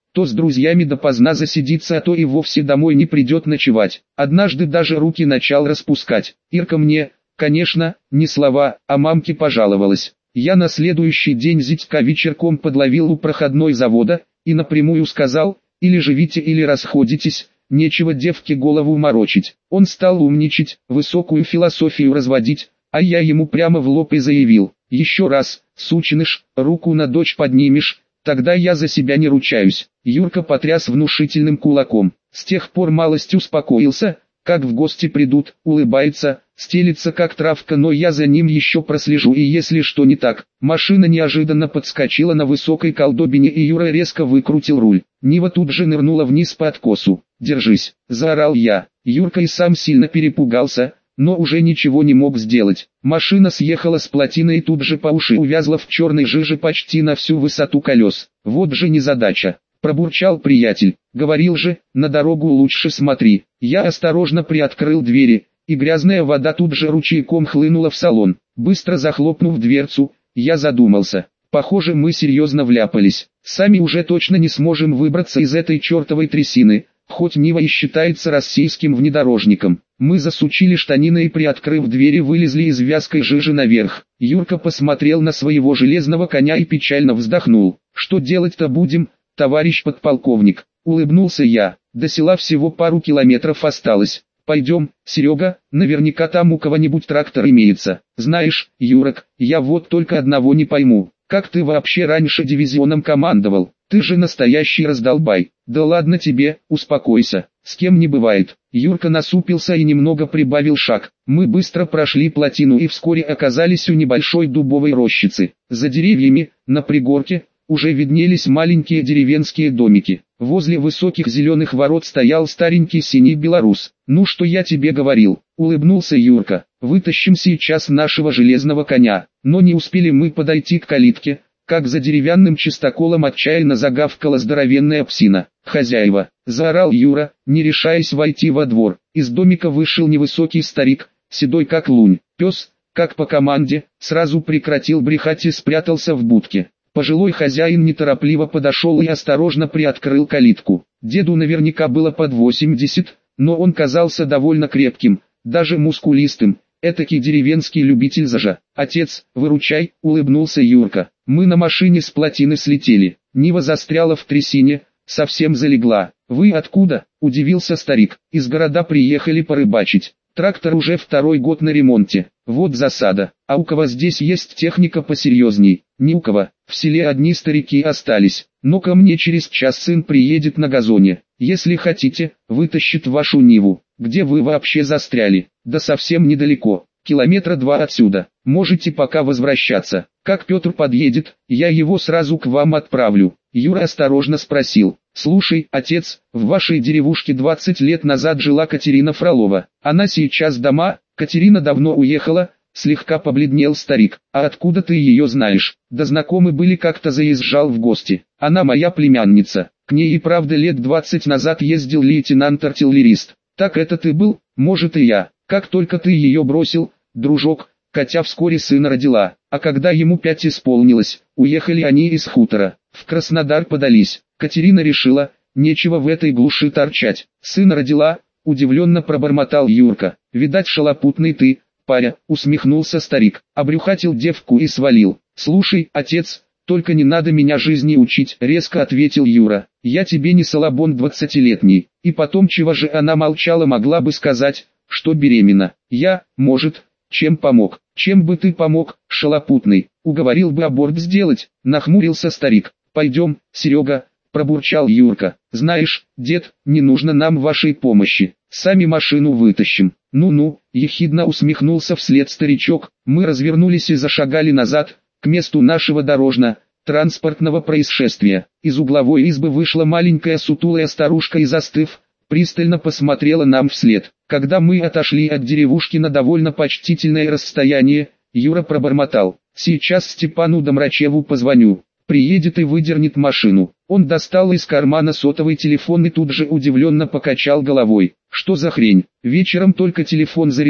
то с друзьями допоздна засидится, а то и вовсе домой не придет ночевать. Однажды даже руки начал распускать. Ирка мне, конечно, не слова, а мамке пожаловалась. Я на следующий день зятька вечерком подловил у проходной завода и напрямую сказал: или живите, или расходитесь, нечего девке голову морочить. Он стал умничать, высокую философию разводить, а я ему прямо в лоб и заявил: еще раз, сученыш, руку на дочь поднимешь, тогда я за себя не ручаюсь. Юрка потряс внушительным кулаком. С тех пор малость успокоился, как в гости придут, улыбается, стелится как травка, но я за ним еще прослежу, и если что не так. Машина неожиданно подскочила на высокой колдобине, и Юра резко выкрутил руль. Нива тут же нырнула вниз по откосу. «Держись!» – заорал я. Юрка и сам сильно перепугался, но уже ничего не мог сделать. Машина съехала с плотины и тут же по уши увязла в черной жиже почти на всю высоту колес. «Вот же незадача!» – пробурчал приятель. «Говорил же, на дорогу лучше смотри». Я осторожно приоткрыл двери, и грязная вода тут же ручейком хлынула в салон. Быстро захлопнув дверцу, я задумался. Похоже, мы серьезно вляпались. Сами уже точно не сможем выбраться из этой чертовой трясины, хоть Нива и считается российским внедорожником. Мы засучили штанины и, приоткрыв двери, вылезли из вязкой жижи наверх. Юрка посмотрел на своего железного коня и печально вздохнул. «Что делать-то будем, товарищ подполковник?» Улыбнулся я. До села всего пару километров осталось. «Пойдем, Серега, наверняка там у кого-нибудь трактор имеется. Знаешь, Юрок, я вот только одного не пойму. Как ты вообще раньше дивизионом командовал? Ты же настоящий раздолбай». «Да ладно тебе, успокойся, с кем не бывает». Юрка насупился и немного прибавил шаг. Мы быстро прошли плотину и вскоре оказались у небольшой дубовой рощицы. За деревьями, на пригорке, уже виднелись маленькие деревенские домики. Возле высоких зеленых ворот стоял старенький синий белорус. «Ну что я тебе говорил», — улыбнулся Юрка. «Вытащим сейчас нашего железного коня». Но не успели мы подойти к калитке, как за деревянным чистоколом отчаянно загавкала здоровенная псина. «Хозяева!» — заорал Юра, не решаясь войти во двор. Из домика вышел невысокий старик, седой как лунь. Пес, как по команде, сразу прекратил брехать и спрятался в будке. Пожилой хозяин неторопливо подошел и осторожно приоткрыл калитку. Деду наверняка было под 80, но он казался довольно крепким, даже мускулистым. Этакий деревенский любитель зажа. «Отец, выручай», — улыбнулся Юрка. «Мы на машине с плотины слетели. Нива застряла в трясине, совсем залегла». «Вы откуда?» — удивился старик. «Из города приехали порыбачить. Трактор уже второй год на ремонте. Вот засада. А у кого здесь есть техника посерьезней?» «Ни у кого. В селе одни старики остались. Но ко мне через час сын приедет на газоне. Если хотите, вытащит вашу Ниву». «Где вы вообще застряли?» «Да совсем недалеко. Километра 2 отсюда. Можете пока возвращаться. Как Петр подъедет, я его сразу к вам отправлю». Юра осторожно спросил. «Слушай, отец, в вашей деревушке 20 лет назад жила Катерина Фролова. Она сейчас дома?» «Катерина давно уехала», — слегка побледнел старик. «А откуда ты ее знаешь?» «Да знакомы были, как-то заезжал в гости. Она моя племянница. К ней и правда лет 20 назад ездил лейтенант-артиллерист». «Так это ты был, может и я. Как только ты ее бросил, дружок, Катя вскоре сына родила, а когда ему 5 исполнилось, уехали они из хутора, в Краснодар подались. Катерина решила, нечего в этой глуши торчать. Сына родила», — удивленно пробормотал Юрка. «Видать, шалопутный ты, паря», — усмехнулся старик, обрюхатил девку и свалил. «Слушай, отец, только не надо меня жизни учить», — резко ответил Юра. «Я тебе не салабон 20-летний». И потом, чего же она молчала, могла бы сказать, что беременна. «Я, может, чем помог?» «Чем бы ты помог, шалопутный? Уговорил бы аборт сделать», — нахмурился старик. «Пойдем, Серега», — пробурчал Юрка. «Знаешь, дед, не нужно нам вашей помощи. Сами машину вытащим». «Ну-ну», — ехидно усмехнулся вслед старичок. Мы развернулись и зашагали назад, к месту нашего дорожно-транспортного происшествия. Из угловой избы вышла маленькая сутулая старушка и, застыв, пристально посмотрела нам вслед. Когда мы отошли от деревушки на довольно почтительное расстояние, Юра пробормотал: «Сейчас Степану Домрачеву позвоню. Приедет и выдернет машину». Он достал из кармана сотовый телефон и тут же удивленно покачал головой. «Что за хрень? Вечером только телефон заряжал,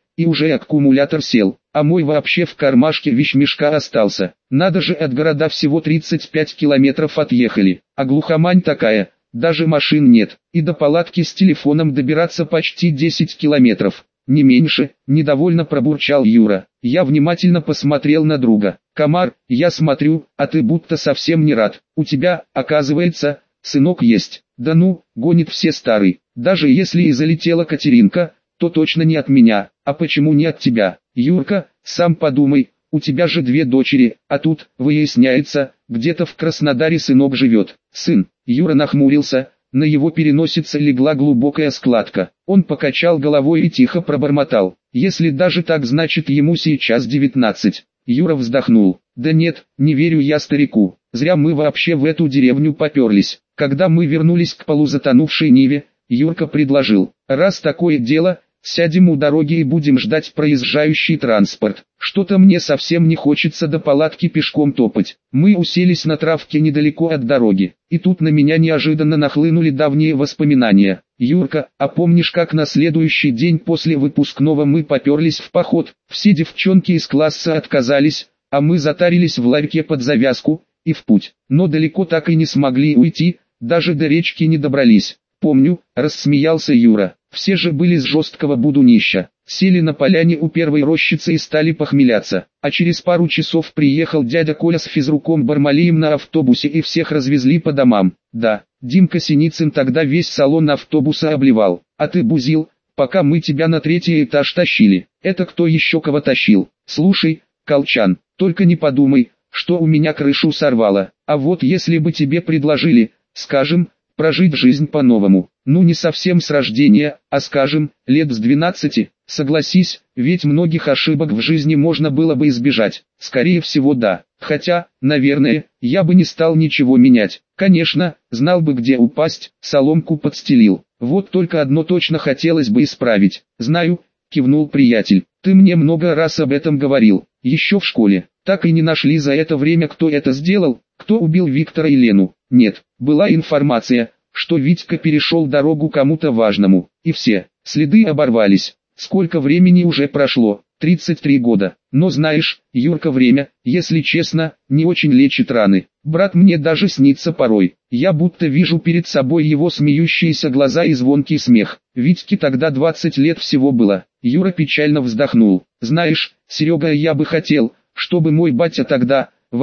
и уже аккумулятор сел, а мой вообще в кармашке вещмешка остался. Надо же, от города всего 35 километров отъехали, а глухомань такая, даже машин нет, и до палатки с телефоном добираться почти 10 километров. Не меньше, недовольно пробурчал Юра. Я внимательно посмотрел на друга. Комар, я смотрю, а ты будто совсем не рад. У тебя, оказывается, сынок есть. Да ну, гонит все старый. Даже если и залетела Катеринка, то точно не от меня. А почему не от тебя? Юрка, сам подумай, у тебя же 2 дочери, а тут, выясняется, где-то в Краснодаре сынок живет. Сын. Юра нахмурился. На его переносице легла глубокая складка. Он покачал головой и тихо пробормотал. Если даже так, значит ему сейчас 19. Юра вздохнул. Да нет, не верю я старику. Зря мы вообще в эту деревню поперлись. Когда мы вернулись к полузатонувшей Ниве, Юрка предложил. Раз такое дело, сядем у дороги и будем ждать проезжающий транспорт. Что-то мне совсем не хочется до палатки пешком топать. Мы уселись на травке недалеко от дороги. И тут на меня неожиданно нахлынули давние воспоминания. Юрка, а помнишь, как на следующий день после выпускного мы поперлись в поход? Все девчонки из класса отказались, а мы затарились в ларьке под завязку, и в путь. Но далеко так и не смогли уйти, даже до речки не добрались. Помню, рассмеялся Юра. Все же были с жесткого будунища. Сели на поляне у первой рощицы и стали похмеляться. А через пару часов приехал дядя Коля с физруком Бармалеем на автобусе и всех развезли по домам. Да, Димка Синицын тогда весь салон автобуса обливал. А ты бузил, пока мы тебя на 3-й этаж тащили. Это кто еще кого тащил? Слушай, Колчан, только не подумай, что у меня крышу сорвало. А вот если бы тебе предложили, скажем, прожить жизнь по-новому. Ну не совсем с рождения, а скажем, лет с 12, согласись, ведь многих ошибок в жизни можно было бы избежать. Скорее всего да, хотя, наверное, я бы не стал ничего менять. Конечно, знал бы где упасть, соломку подстелил. Вот только одно точно хотелось бы исправить. Знаю, кивнул приятель, ты мне много раз об этом говорил, еще в школе. Так и не нашли за это время, кто это сделал, кто убил Виктора и Лену. Нет, была информация, что Витька перешел дорогу кому-то важному, и все, следы оборвались. Сколько времени уже прошло? 33 года. Но знаешь, Юрка, время, если честно, не очень лечит раны. Брат, мне даже снится порой. Я будто вижу перед собой его смеющиеся глаза и звонкий смех. Витьке тогда 20 лет всего было. Юра печально вздохнул. Знаешь, Серега, я бы хотел, чтобы мой батя тогда, в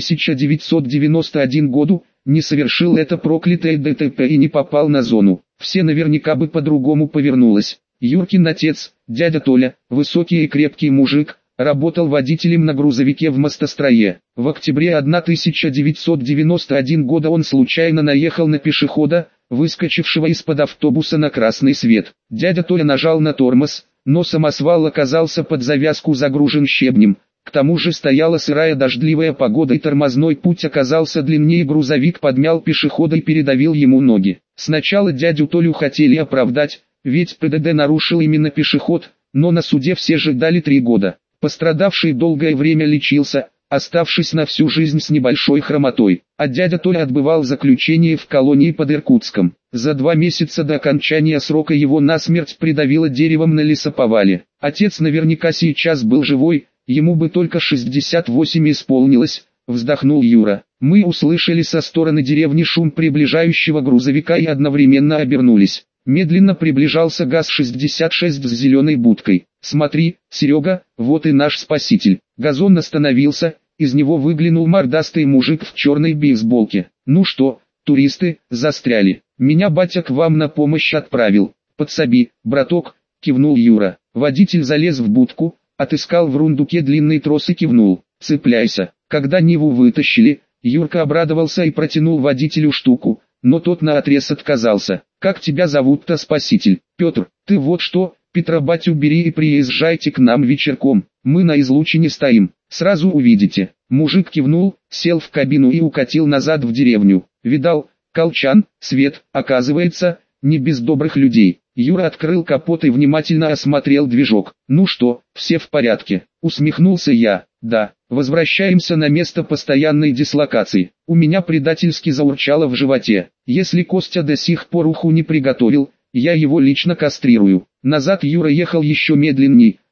1991 году, не совершил это проклятое ДТП и не попал на зону. Все наверняка бы по-другому повернулось. Юркин отец, дядя Толя, высокий и крепкий мужик, работал водителем на грузовике в мостострое. В октябре 1991 года он случайно наехал на пешехода, выскочившего из-под автобуса на красный свет. Дядя Толя нажал на тормоз, но самосвал оказался под завязку загружен щебнем. К тому же стояла сырая дождливая погода и тормозной путь оказался длиннее, грузовик подмял пешехода и передавил ему ноги. Сначала дядю Толю хотели оправдать, ведь ПДД нарушил именно пешеход, но на суде все же дали 3 года. Пострадавший долгое время лечился, оставшись на всю жизнь с небольшой хромотой, а дядя Толя отбывал заключение в колонии под Иркутском. За 2 месяца до окончания срока его насмерть придавило деревом на лесоповале. Отец наверняка сейчас был живой, ему бы только 68 исполнилось, вздохнул Юра. Мы услышали со стороны деревни шум приближающего грузовика и одновременно обернулись. Медленно приближался ГАЗ-66 с зеленой будкой. Смотри, Серега, вот и наш спаситель. Газон остановился, из него выглянул мордастый мужик в черной бейсболке. Ну что, туристы, застряли. Меня батя к вам на помощь отправил. Подсоби, браток, кивнул Юра. Водитель залез в будку, отыскал в рундуке длинный трос и кивнул. Цепляйся. Когда Ниву вытащили, Юрка обрадовался и протянул водителю штуку, но тот наотрез отказался. Как тебя зовут-то, спаситель? Петр. Ты вот что, Петра батю бери и приезжайте к нам вечерком. Мы на излучине стоим, сразу увидите. Мужик кивнул, сел в кабину и укатил назад в деревню. Видал, Колчан, свет, оказывается, не без добрых людей. Юра открыл капот и внимательно осмотрел движок. Ну что, все в порядке? Усмехнулся я. Да, возвращаемся на место постоянной дислокации. У меня предательски заурчало в животе. Если Костя до сих пор уху не приготовил, я его лично кастрирую. Назад Юра ехал еще медленней,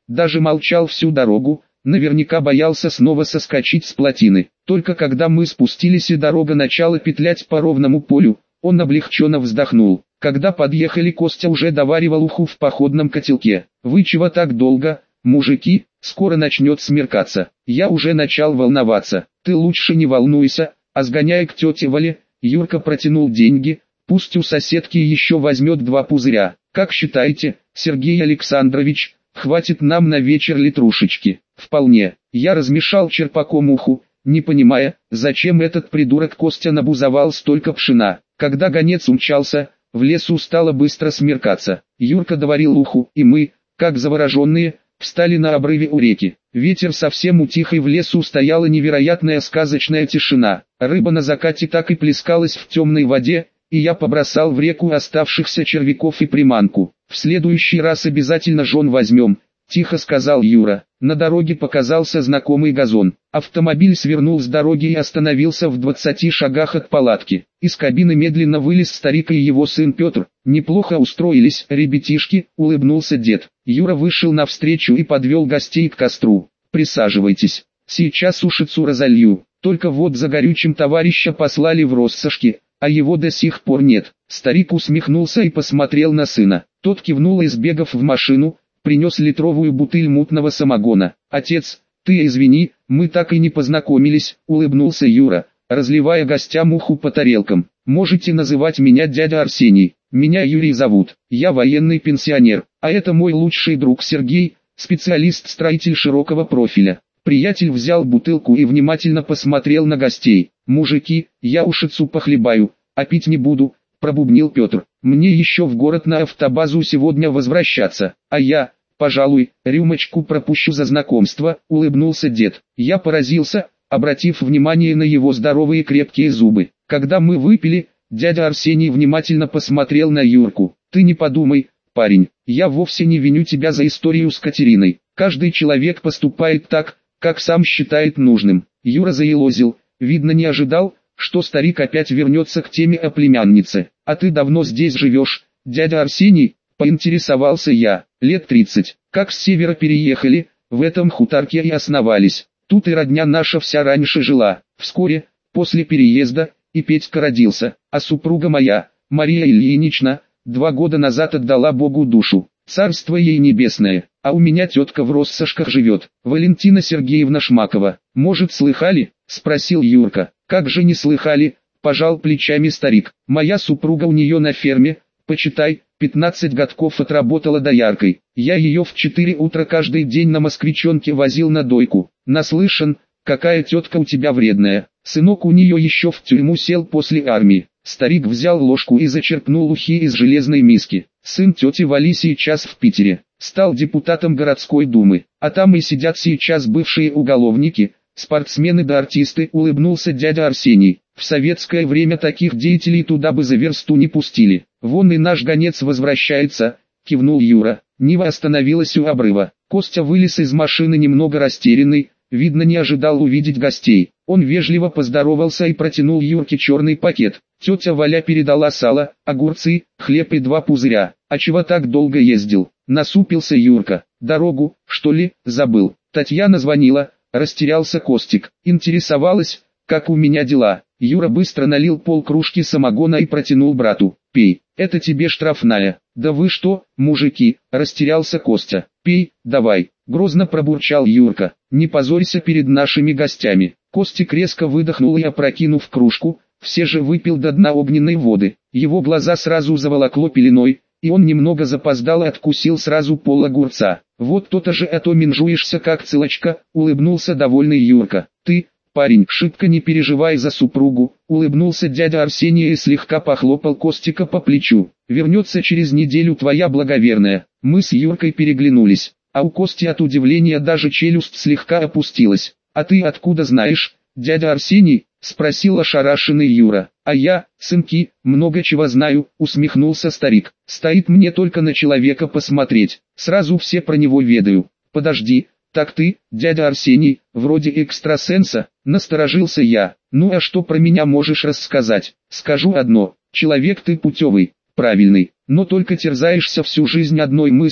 даже молчал всю дорогу, наверняка боялся снова соскочить с плотины. Только когда мы спустились и дорога начала петлять по ровному полю, он облегченно вздохнул. Когда подъехали, Костя уже доваривал уху в походном котелке. «Вы чего так долго, мужики? Скоро начнет смеркаться». Я уже начал волноваться. «Ты лучше не волнуйся, а сгоняй к тете Вале». Юрка протянул деньги, пусть у соседки еще возьмет 2 пузыря. «Как считаете, Сергей Александрович, хватит нам на вечер литрушечки?» «Вполне». Я размешал черпаком уху, не понимая, зачем этот придурок Костя набузовал столько пшена. Когда гонец умчался, в лесу стало быстро смеркаться. Юрка доварил уху, и мы, как завороженные, встали на обрыве у реки. Ветер совсем утих, и в лесу стояла невероятная сказочная тишина. Рыба на закате так и плескалась в темной воде, и я побросал в реку оставшихся червяков и приманку. «В следующий раз обязательно жон возьмем», — тихо сказал Юра. На дороге показался знакомый газон. Автомобиль свернул с дороги и остановился в 20 шагах от палатки. Из кабины медленно вылез старик и его сын Петр. «Неплохо устроились, ребятишки», — улыбнулся дед. Юра вышел навстречу и подвел гостей к костру. «Присаживайтесь, сейчас ушицу разолью. Только вот за горючим товарища послали в россошки, а его до сих пор нет». Старик усмехнулся и посмотрел на сына. Тот кивнул и, сбегав в машину, принес литровую бутыль мутного самогона. «Отец, ты извини, мы так и не познакомились», — улыбнулся Юра, разливая гостям уху по тарелкам. «Можете называть меня дядя Арсений, меня Юрий зовут, я военный пенсионер, а это мой лучший друг Сергей, специалист-строитель широкого профиля». Приятель взял бутылку и внимательно посмотрел на гостей. «Мужики, я ушицу похлебаю, а пить не буду», — пробубнил Петр. «Мне еще в город на автобазу сегодня возвращаться, а я, пожалуй, рюмочку пропущу за знакомство», — улыбнулся дед. Я поразился, обратив внимание на его здоровые крепкие зубы. Когда мы выпили, дядя Арсений внимательно посмотрел на Юрку. «Ты не подумай, парень, я вовсе не виню тебя за историю с Катериной. Каждый человек поступает так, как сам считает нужным». Юра заелозил, видно не ожидал, что старик опять вернется к теме о племяннице. «А ты давно здесь живешь, дядя Арсений?» — поинтересовался я. «Лет 30. Как с севера переехали, в этом хуторке и основались. Тут и родня наша вся раньше жила. Вскоре, после переезда, и Петька родился, а супруга моя, Мария Ильинична, 2 года назад отдала Богу душу. Царство ей небесное, а у меня тетка в Россошках живет, Валентина Сергеевна Шмакова. Может, слыхали?» — спросил Юрка. «Как же не слыхали?» — пожал плечами старик. «Моя супруга у нее на ферме, почитай, 15 годков отработала дояркой. Я ее в 4 утра каждый день на москвичонке возил на дойку. Наслышан, какая тетка у тебя вредная. Сынок у нее еще в тюрьму сел после армии». Старик взял ложку и зачерпнул ухи из железной миски. «Сын тети Вали сейчас в Питере, стал депутатом городской думы, а там и сидят сейчас бывшие уголовники, спортсмены да артисты», — улыбнулся дядя Арсений. «В советское время таких деятелей туда бы за версту не пустили. Вон и наш гонец возвращается», — кивнул Юра. Нива остановилась у обрыва. Костя вылез из машины немного растерянный, видно не ожидал увидеть гостей. Он вежливо поздоровался и протянул Юрке черный пакет. Тетя Валя передала сало, огурцы, хлеб и 2 пузыря. «А чего так долго ездил?» — насупился Юрка. «Дорогу, что ли, забыл?» Татьяна звонила, растерялся Костик. Интересовалась, как у меня дела. Юра быстро налил полкружки самогона и протянул брату. «Пей, это тебе штрафная». «Да вы что, мужики?» — растерялся Костя. «Пей, давай», — грозно пробурчал Юрка. «Не позорься перед нашими гостями». Костик резко выдохнул и, опрокинув кружку, все же выпил до дна огненной воды. Его глаза сразу заволокло пеленой, и он немного запоздал и откусил сразу пол огурца. «Вот то-то же, а то менжуешься как цылочка», — улыбнулся довольный Юрка. «Ты, парень, шибко не переживай за супругу», — улыбнулся дядя Арсений и слегка похлопал Костика по плечу. «Вернется через неделю твоя благоверная». Мы с Юркой переглянулись, а у Кости от удивления даже челюсть слегка опустилась. «А ты откуда знаешь, дядя Арсений?» — спросил ошарашенный Юра. «А я, сынки, много чего знаю», — усмехнулся старик. «Стоит мне только на человека посмотреть, сразу все про него ведаю». «Подожди, так ты, дядя Арсений, вроде экстрасенса?» — насторожился я. «Ну а что про меня можешь рассказать?» «Скажу одно, человек ты путевый, правильный, но только терзаешься всю жизнь одной мыслью,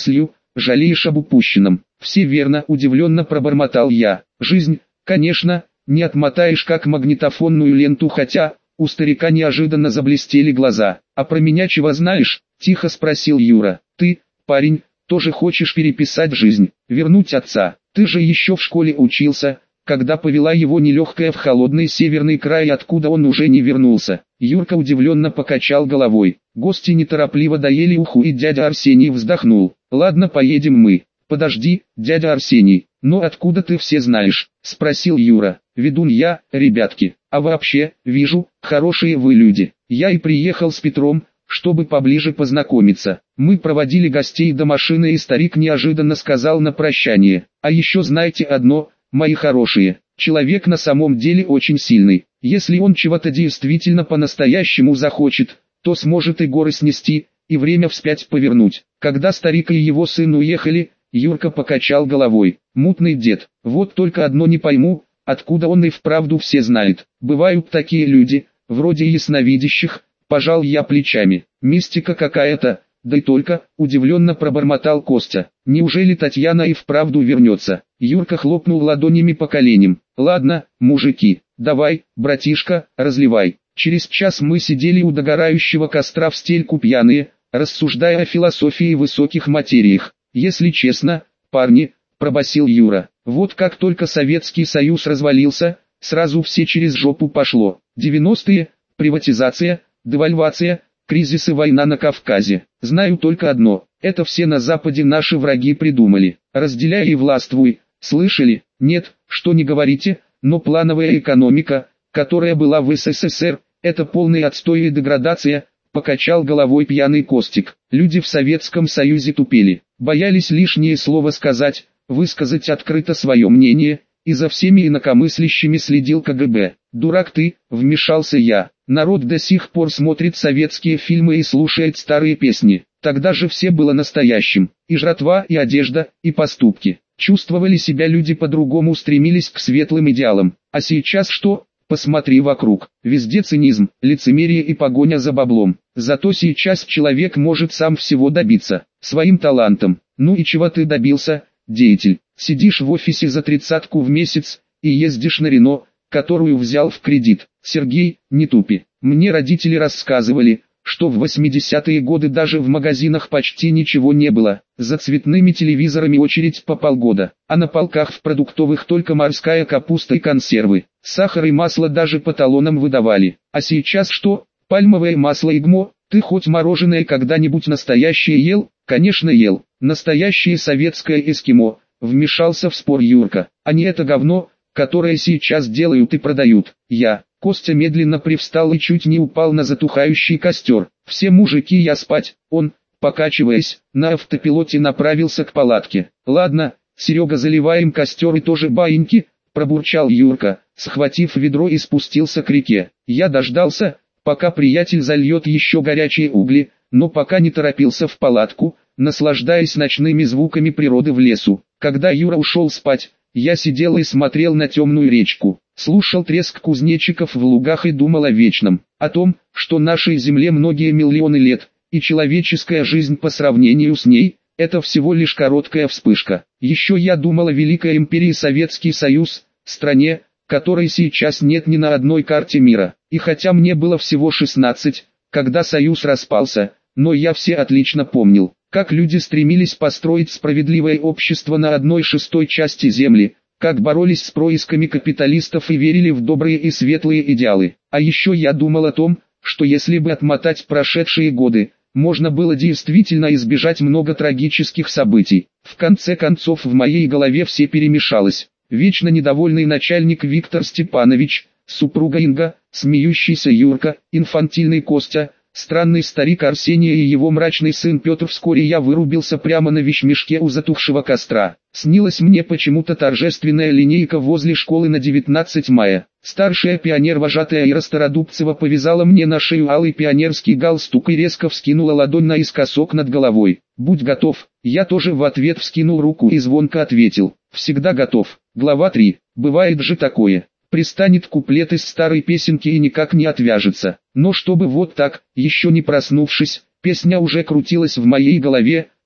жалеешь об упущенном. Все верно, удивленно пробормотал я. Жизнь, конечно, не отмотаешь как магнитофонную ленту, хотя... У старика неожиданно заблестели глаза. «А про меня чего знаешь?» – тихо спросил Юра. «Ты, парень, тоже хочешь переписать жизнь, вернуть отца? Ты же еще в школе учился, когда повела его нелегкая в холодный северный край, откуда он уже не вернулся». Юрка удивленно покачал головой. Гости неторопливо доели уху, и дядя Арсений вздохнул. «Ладно, поедем мы». «Подожди, дядя Арсений, но откуда ты все знаешь?» – спросил Юра. «Ведун я, ребятки. А вообще, вижу, хорошие вы люди. Я и приехал с Петром, чтобы поближе познакомиться. Мы проводили гостей до машины, и старик неожиданно сказал на прощание: а еще знаете одно, мои хорошие, человек на самом деле очень сильный. Если он чего-то действительно по-настоящему захочет, то сможет и горы снести, и время вспять повернуть». Когда старик и его сын уехали, Юрка покачал головой. «Мутный дед, вот только одно не пойму, откуда он и вправду все знает. Бывают такие люди, вроде ясновидящих». Пожал я плечами. «Мистика какая-то, да и только», удивленно пробормотал Костя. «Неужели Татьяна и вправду вернется?» Юрка хлопнул ладонями по коленям. «Ладно, мужики, давай, братишка, разливай». Через час мы сидели у догорающего костра в стельку пьяные, рассуждая о философии и высоких материях. «Если честно, парни», – пробасил Юра, – «вот как только Советский Союз развалился, сразу все через жопу пошло. 90-е, приватизация, девальвация, кризис и война на Кавказе. Знаю только одно, это все на Западе наши враги придумали. Разделяй и властвуй, слышали? Нет, что не говорите, но плановая экономика, которая была в СССР, это полный отстой и деградация», – покачал головой пьяный Костик. «Люди в Советском Союзе тупели, боялись лишнее слово сказать, высказать открыто свое мнение, и за всеми инакомыслящими следил КГБ. «Дурак ты», – вмешался я, – «народ до сих пор смотрит советские фильмы и слушает старые песни. Тогда же все было настоящим, и жратва, и одежда, и поступки. Чувствовали себя люди по-другому, стремились к светлым идеалам. А сейчас что? Посмотри вокруг, везде цинизм, лицемерие и погоня за баблом. Зато сейчас человек может сам всего добиться, своим талантом. Ну и чего ты добился, деятель? Сидишь в офисе за 30-ку в месяц, и ездишь на Рено, которую взял в кредит. Сергей, не тупи. Мне родители рассказывали, что в 80-е годы даже в магазинах почти ничего не было. За цветными телевизорами очередь по полгода, а на полках в продуктовых только морская капуста и консервы. Сахар и масло даже по талонам выдавали. А сейчас что? Пальмовое масло и ГМО? Ты хоть мороженое когда-нибудь настоящее ел? Конечно ел. Настоящее советское эскимо. Вмешался в спор Юрка. А не это говно, которое сейчас делают и продают. Костя медленно привстал и чуть не упал на затухающий костер. «Все мужики, я спать». Он, покачиваясь, на автопилоте направился к палатке. «Ладно, Серега, заливаем костер и тоже баиньки», пробурчал Юрка, схватив ведро и спустился к реке. Я дождался, пока приятель зальет еще горячие угли, но пока не торопился в палатку, наслаждаясь ночными звуками природы в лесу. Когда Юра ушел спать, я сидел и смотрел на темную речку, слушал треск кузнечиков в лугах и думал о вечном, о том, что нашей земле многие миллионы лет, и человеческая жизнь по сравнению с ней – это всего лишь короткая вспышка. Еще я думал о великой империи Советский Союз, стране, которой сейчас нет ни на одной карте мира. И хотя мне было всего 16, когда Союз распался, но я все отлично помнил, как люди стремились построить справедливое общество на 1/6 части земли, как боролись с происками капиталистов и верили в добрые и светлые идеалы. А еще я думал о том, что если бы отмотать прошедшие годы, можно было действительно избежать много трагических событий. В конце концов в моей голове все перемешалось. Вечно недовольный начальник Виктор Степанович, супруга Инга, смеющийся Юрка, инфантильный Костя, странный старик Арсений и его мрачный сын Петр. Вскоре я вырубился прямо на вещмешке у затухшего костра. Снилась мне почему-то торжественная линейка возле школы на 19 мая. Старшая пионер-вожатая Ира Стародубцева повязала мне на шею алый пионерский галстук и резко вскинула ладонь наискосок над головой. «Будь готов». Я тоже в ответ вскинул руку и звонко ответил: «Всегда готов». Глава 3. Бывает же такое. Пристанет куплет из старой песенки и никак не отвяжется. Но чтобы вот так, еще не проснувшись, песня уже крутилась в моей голове,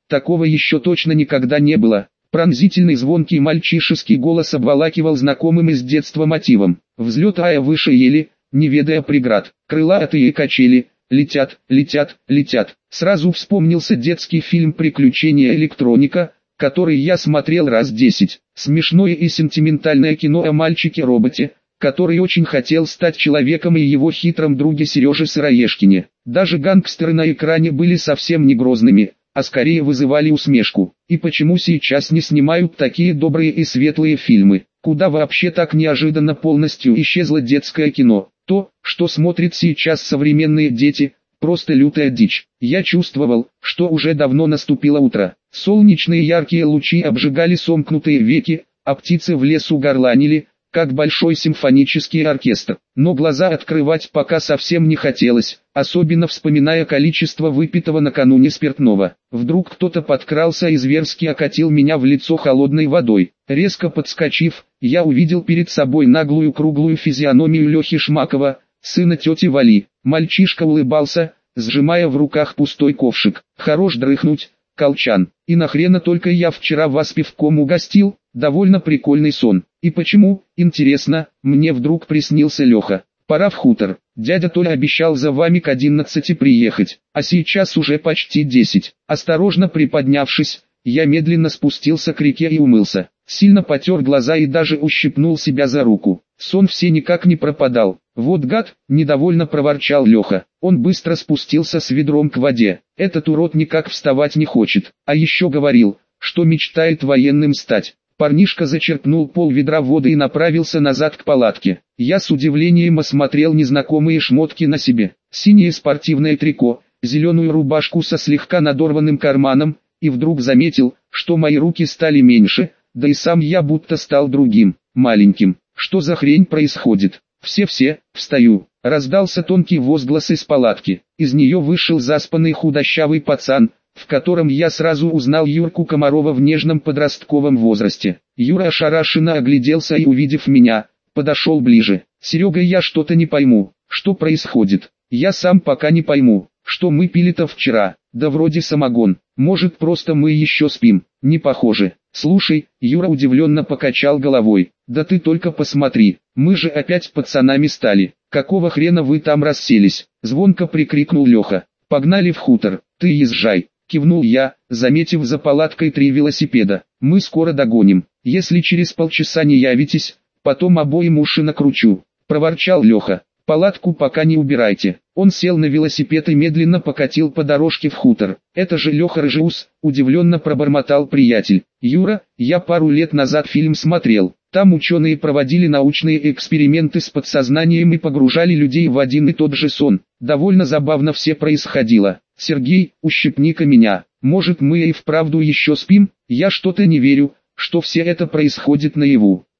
Такого еще точно никогда не было. Пронзительный звонкий мальчишеский голос обволакивал знакомым из детства мотивом. Взлетая выше ели, не ведая преград, крылатые качели, летят, летят, летят. Сразу вспомнился детский фильм «Приключения электроника», который я смотрел раз 10. Смешное и сентиментальное кино о мальчике-роботе, который очень хотел стать человеком, и его хитром друге Сереже Сыроежкине. Даже гангстеры на экране были совсем не грозными, а скорее вызывали усмешку. И почему сейчас не снимают такие добрые и светлые фильмы? Куда вообще так неожиданно полностью исчезло детское кино? То, что смотрят сейчас современные дети, просто лютая дичь. Я чувствовал, что уже давно наступило утро. Солнечные яркие лучи обжигали сомкнутые веки, а птицы в лесу горланили, как большой симфонический оркестр. Но глаза открывать пока совсем не хотелось, особенно вспоминая количество выпитого накануне спиртного. Вдруг кто-то подкрался и зверски окатил меня в лицо холодной водой. Резко подскочив, я увидел перед собой наглую круглую физиономию Лехи Шмакова, сына тети Вали. Мальчишка улыбался, сжимая в руках пустой ковшик. «Хорош дрыхнуть, колчан. И нахрена только я вчера вас пивком угостил?» Довольно прикольный сон. И почему, интересно, мне вдруг приснился Леха? Пора в хутор. Дядя Толя обещал за вами к 11 приехать, а сейчас уже почти 10. Осторожно приподнявшись, я медленно спустился к реке и умылся. Сильно потер глаза и даже ущипнул себя за руку. Сон все никак не пропадал. «Вот гад!» – недовольно проворчал Леха. Он быстро спустился с ведром к воде. Этот урод никак вставать не хочет. А еще говорил, что мечтает военным стать. Парнишка зачерпнул пол-ведра воды и направился назад к палатке. Я с удивлением осмотрел незнакомые шмотки на себе. Синее спортивное трико, зеленую рубашку со слегка надорванным карманом, и вдруг заметил, что мои руки стали меньше, да и сам я будто стал другим, маленьким. Что за хрень происходит? Все, встаю. Раздался тонкий возглас из палатки. Из нее вышел заспанный худощавый пацан, в котором я сразу узнал Юрку Комарова в нежном подростковом возрасте. Юра ошарашенно огляделся и, увидев меня, подошел ближе. «Серега, я что-то не пойму, что происходит? Я сам пока не пойму, что мы пили-то вчера, да вроде самогон, может просто мы еще спим, не похоже». «Слушай», Юра удивленно покачал головой, «да ты только посмотри, мы же опять пацанами стали, какого хрена вы там расселись?» Звонко прикрикнул Леха. «Погнали в хутор, ты езжай». Кивнул я, заметив за палаткой 3 велосипеда. «Мы скоро догоним. Если через полчаса не явитесь, потом обоим уши накручу», — проворчал Леха. «Палатку пока не убирайте». Он сел на велосипед и медленно покатил по дорожке в хутор. «Это же Леха Рыжеус», — удивленно пробормотал приятель. «Юра, я пару лет назад фильм смотрел. Там ученые проводили научные эксперименты с подсознанием и погружали людей в один и тот же сон. Довольно забавно все происходило. Сергей, ущипни-ка меня. Может, мы и вправду еще спим? Я что-то не верю, что все это происходит наяву».